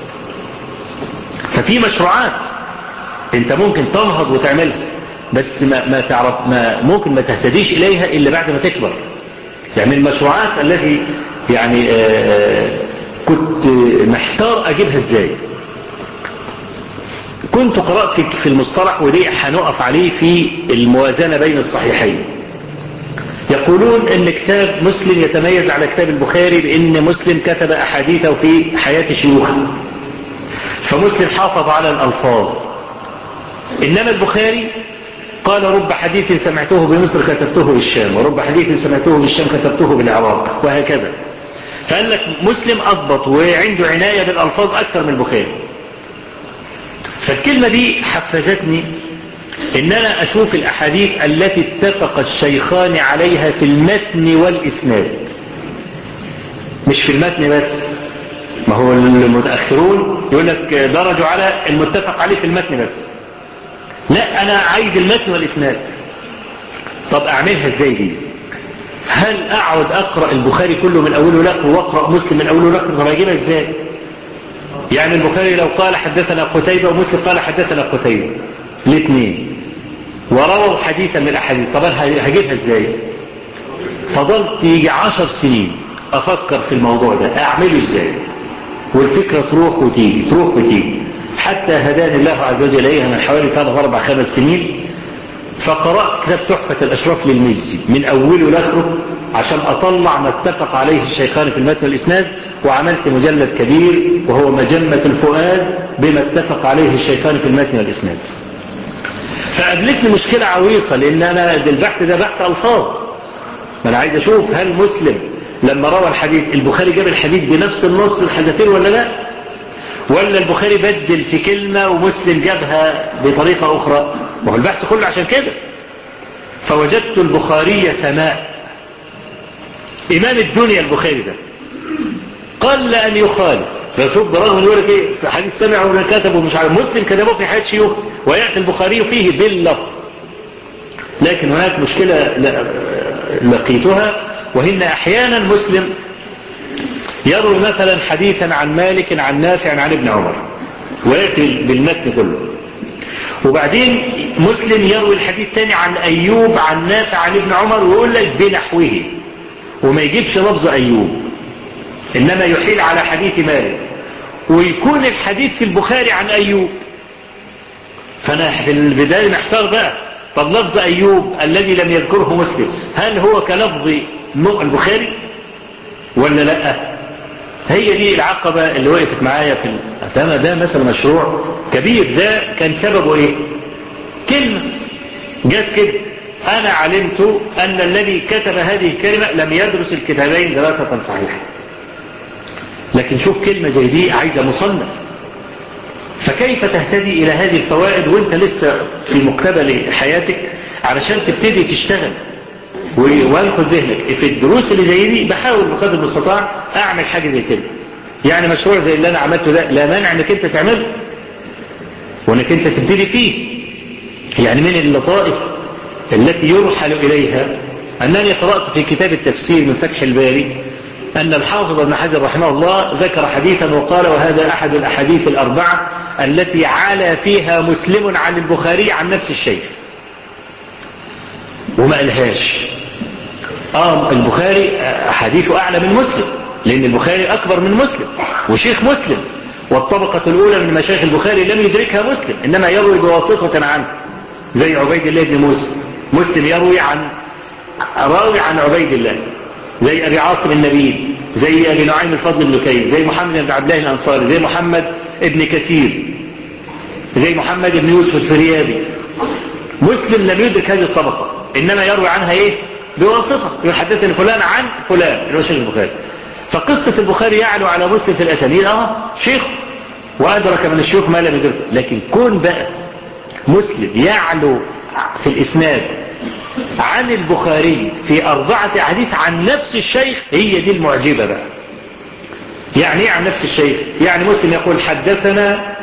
ففي مشروعات انت ممكن تنهض وتعملها، بس ما تعرف، ممكن ما تهتديش اليها الا بعد ما تكبر. يعني المشروعات التي يعني كنت محتار اجيبها ازاي. كنت قرأت في المصطلح، ودي هنقف عليه في الموازنة بين الصحيحين. يقولون ان كتاب مسلم يتميز على كتاب البخاري بان مسلم كتب احاديثه في حياة شيوخه، فمسلم حافظ على الالفاظ، انما البخاري قال رب حديث سمعته بمصر كتبته بالشام، ورب حديث سمعته بالشام كتبته بالعراق، وهكذا. فقال لك مسلم اضبط وعنده عناية بالالفاظ اكثر من البخاري. فالكلمة دي حفزتني ان انا اشوف الاحاديث التي اتفق الشيخان عليها في المتن والاسناد، مش في المتن بس. ما هو المتأخرون يقول لك درجوا على المتفق عليه في المتن بس، لا انا عايز المتن والاسناد. طب اعملها ازاي دي؟ هل اقعد اقرأ البخاري كله من اوله لاخره واقرأ مسلم من اوله لاخره؟ طب اجيبها ازاي؟ يعني البخاري لو قال حدثنا قتيبة ومسلم قال حدثنا قتيبة الاثنين ورووا حديثا من الاحاديث، طبعا هجيبها ازاي؟ فضلت يجي 10 سنين افكر في الموضوع ده اعمله ازاي، والفكرة تروح وتيجي تروح وتيجي، حتى هداني الله عز وجل اليها من حوالي 3 4 5 سنين. فقرأت كتاب تحفة الاشراف للمزي من اوله لاخره عشان اطلع ما اتفق عليه الشيخان في المتن والاسناد، وعملت مجلد كبير وهو مجمة الفؤاد بما اتفق عليه الشيخان في المتن والاسناد. فقابلتني مشكلة عويصة، لان انا البحث ده بحث الفاظ، ما انا عايز اشوف هل مسلم لما روى الحديث البخاري جاب الحديث بنفس النص الحدثين ولا لا، ولا البخاري بدل في كلمة ومسلم جابها بطريقة اخرى. وهو البحث كله عشان كده. فوجدت البخاري سماء، امام الدنيا البخاري ده قل ان يخالف. فشوف برغم ان يقول لك ايه حديث سمع ولا كتب ومش عارف، مسلم كتبه في حياة شيوخ وياتي البخاري فيه باللفظ. لكن هناك مشكلة لقيتها، وهن احيانا مسلم يروي مثلا حديثا عن مالك عن نافع عن ابن عمر وياتي بالمتن كله، وبعدين مسلم يروي الحديث ثاني عن ايوب عن نافع عن ابن عمر ويقول لك بنحوه، وما يجيبش لفظ ايوب انما يحيل على حديث مالك، ويكون الحديث في البخاري عن ايوب. فانا في البداية محتار بقى، طب لفظ ايوب الذي لم يذكره مسلم هل هو كلفظ البخاري ولا لا؟ هي دي العقبة اللي وقفت معايا في ده مثلا مشروع كبير. ده كان سببه ايه؟ كلمة جت كده، انا علمت ان الذي كتب هذه الكلمة لم يدرس الكتابين دراسة صحيحة. لكن شوف كلمة زي دي عايزة مصنف، فكيف تهتدي الى هذه الفوائد وانت لسه في مقتبل حياتك علشان تبتدي تشتغل وانخذ ذهنك في الدروس اللي زي دي. بحاول بقدر المستطاع اعمل حاجة زي كده، يعني مشروع زي اللي انا عملته ده لا مانع انك انت تعمله وانك انت تبتدي فيه. يعني من اللطائف التي يرحل اليها انني قرأت في كتاب التفسير من فتح الباري ان الحافظ ابن حجر رحمه الله ذكر حديثا وقال وهذا احد الاحاديث الاربعة التي علا فيها مسلم عن البخاري عن نفس الشيء، وما قالهاش. البخاري حديثه اعلى من مسلم لان البخاري اكبر من مسلم وشيخ مسلم، والطبقة الاولى من مشايخ البخاري لم يدركها مسلم انما يروي بواسطة عنه، زي عبيد الله بن موسى. مسلم يروي عن راوي عن عبيد الله، زي ابي عاصم النبيل، زي ابي نعيم الفضل بن كيس، زي محمد بن عبد الله الانصاري، زي محمد ابن كثير، زي محمد بن يوسف الفريابي. مسلم لم يدرك هذه الطبقة انما يروي عنها ايه؟ بواسطة، يقول حدثني فلان عن فلان اللي هو شيخ البخاري. فقصة البخاري يعلو على مسلم في الأسانيد شيخ وأدرك من الشيوخ ما لم يدرك. لكن كون بقى مسلم يعلو في الإسناد عن البخاري في 4 أحاديث عن نفس الشيخ، هي دي المعجبة بقى. يعني ايه عن نفس الشيخ؟ يعني مسلم يقول حدثنا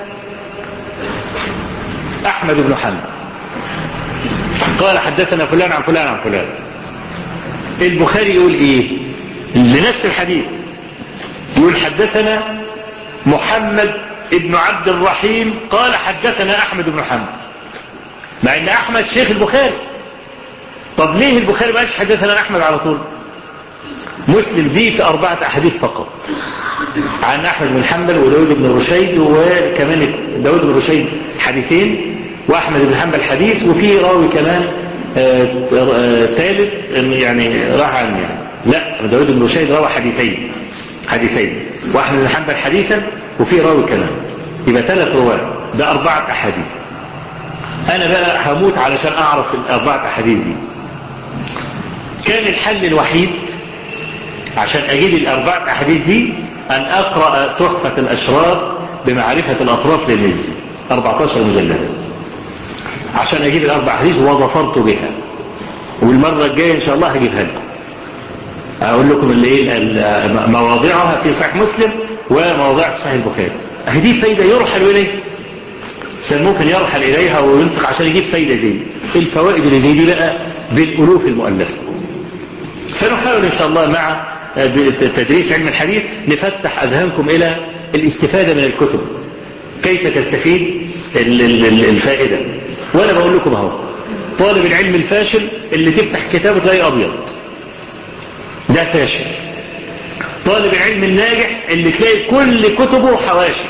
أحمد بن حنبل قال حدثنا فلان عن فلان عن فلان. البخاري يقول ايه لنفس الحديث؟ يقول حدثنا محمد ابن عبد الرحيم قال حدثنا أحمد بن حنبل، مع ان أحمد شيخ البخاري. طب ليه البخاري ما قالش حدثنا أحمد على طول؟ مسلم دي في 4 أحاديث فقط عن أحمد بن حنبل وداود بن رشيد، وكمان داود بن رشيد حديثين وأحمد بن حنبل حديث، وفي راوي كمان ثالث يعني راح عن يعني لا داود بن رشيد روى حديثين وأحمد بن حنبل حديثا وفي راوي كمان، يبقى 3 رواة، ده 4 أحاديث. أنا بقى هموت علشان أعرف 4 أحاديث دي. كان الحل الوحيد عشان أجيب 4 أحاديث دي أن أقرأ تحفة الأشراف بمعرفة الأطراف للمزي 14 مجلد عشان أجيب 4 أحاديث وظفرت بها. والمرة الجاية إن شاء الله هجيبها لكم، أقول لكم اللي مواضعها في صحيح مسلم ومواضعها في صحيح البخاري. هذه فايدة يرحل إليه، ممكن يرحل إليها وينفق عشان يجيب فايدة زي دي. الفوائد اللي زي دي بقى بالألوف المؤلفة. فنحاول إن شاء الله مع تدريس علم الحديث نفتح أذهانكم إلى الاستفادة من الكتب، كيف تستفيد الفائدة. وأنا بقول لكم اهو، طالب العلم الفاشل اللي تفتح كتابه تلاقي أبيض ده فاشل. طالب العلم الناجح اللي تلاقي كل كتبه حواشي،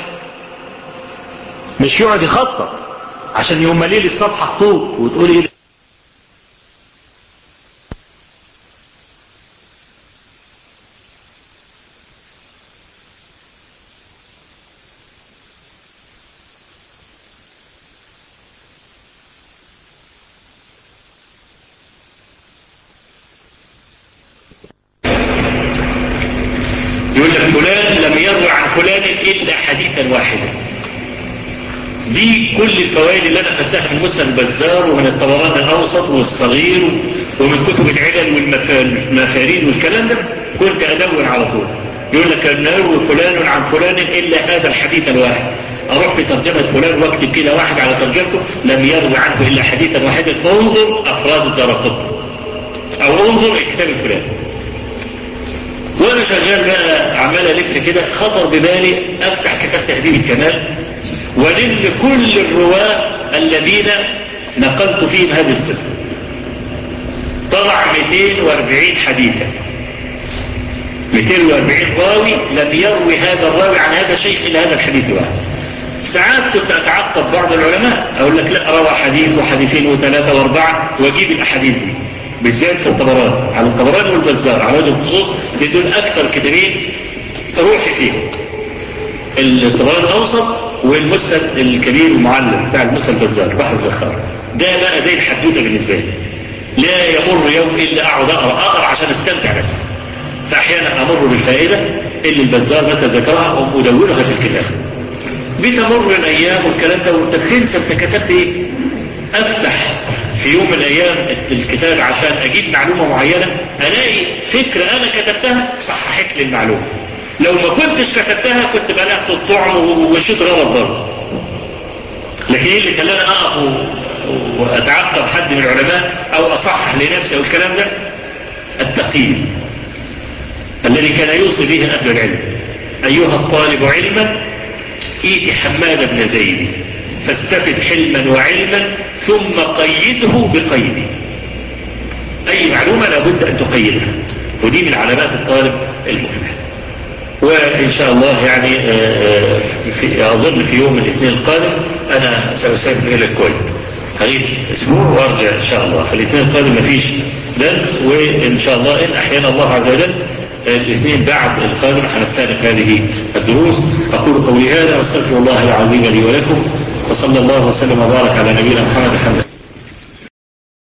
مش يقعد يخطط عشان يوم مليل الصفحة خطوط وتقول ايه. يقول لك فلان لم يروي عن فلان إلا حديثا واحدا. دي كل الفوائد اللي أنا خدتها من مسلم البزار ومن الطبراني الأوسط والصغير ومن كتب العلل والمفاريد والكلام ده كنت أدون على طول. يقول لك أن يروي فلان عن فلان إلا هذا الحديث الواحد. أروح في ترجمة فلان واكتب كده واحد على ترجمته لم يروي عنه إلا حديثا واحدا، انظر أفراد الدارقطني أو انظر الكتاب الفلاني. وانا شغال بقى عمال الف كده خطر ببالي افتح كتاب تهذيب الكمال ولم كل الرواه الذين نقلت فيهم هذه الصفه. طلع 240 حديثا، 240 راوي لم يروي هذا الراوي عن هذا الشيخ الا هذا الحديث الواحد. ساعات كنت اتعقب بعض العلماء اقول لك لا روى حديث وحديثين وثلاثه واربعه واجيب الاحاديث دي بالذات في الطبراني، على الطبراني والبزار على وجه الخصوص دول اكثر كتابين روحي فيهم، الطبراني الاوسط والمسند الكبير المعلم بتاع المسند البزار بحر الزخار. ده بقى زي الحدوته بالنسبه لي، لا يمر يوم الا اقعد اقرا عشان استمتع بس. فاحيانا امر بالفائده اللي البزار مثلا ذكرها وادونها في الكتاب. بتمر الايام والكلام ده وانت تنسى انت كتبت ايه. افتح في يوم من الايام الكتاب عشان اجيب معلومة معينة الاقي فكرة انا كتبتها صححت لي المعلومة. لو ما كنتش كتبتها كنت بلغت الطعم وشيط غلط برضه. لكن ايه اللي خلاني اقف واتعقب حد من العلماء او اصحح لنفسي او الكلام ده؟ التقييد الذي كان يوصي به اهل العلم. ايها الطالب علما ائت حماد بن زيد فاستفد حلما وعلما ثم قيده بقيد. اي معلومة لابد ان تقيدها، ودي من علامات الطالب المفلح. وان شاء الله يعني اظن في يوم الاثنين القادم انا سأسافر الى الكويت، هغيب اسبوع وارجع ان شاء الله. فالاثنين القادم مفيش درس، وان شاء الله ان احيانا الله عز وجل الاثنين بعد القادم هنستأنف هذه الدروس. اقول قولي هذا واستغفر الله العظيم لي ولكم، وصلى الله وسلم وبارك على نبينا محمد.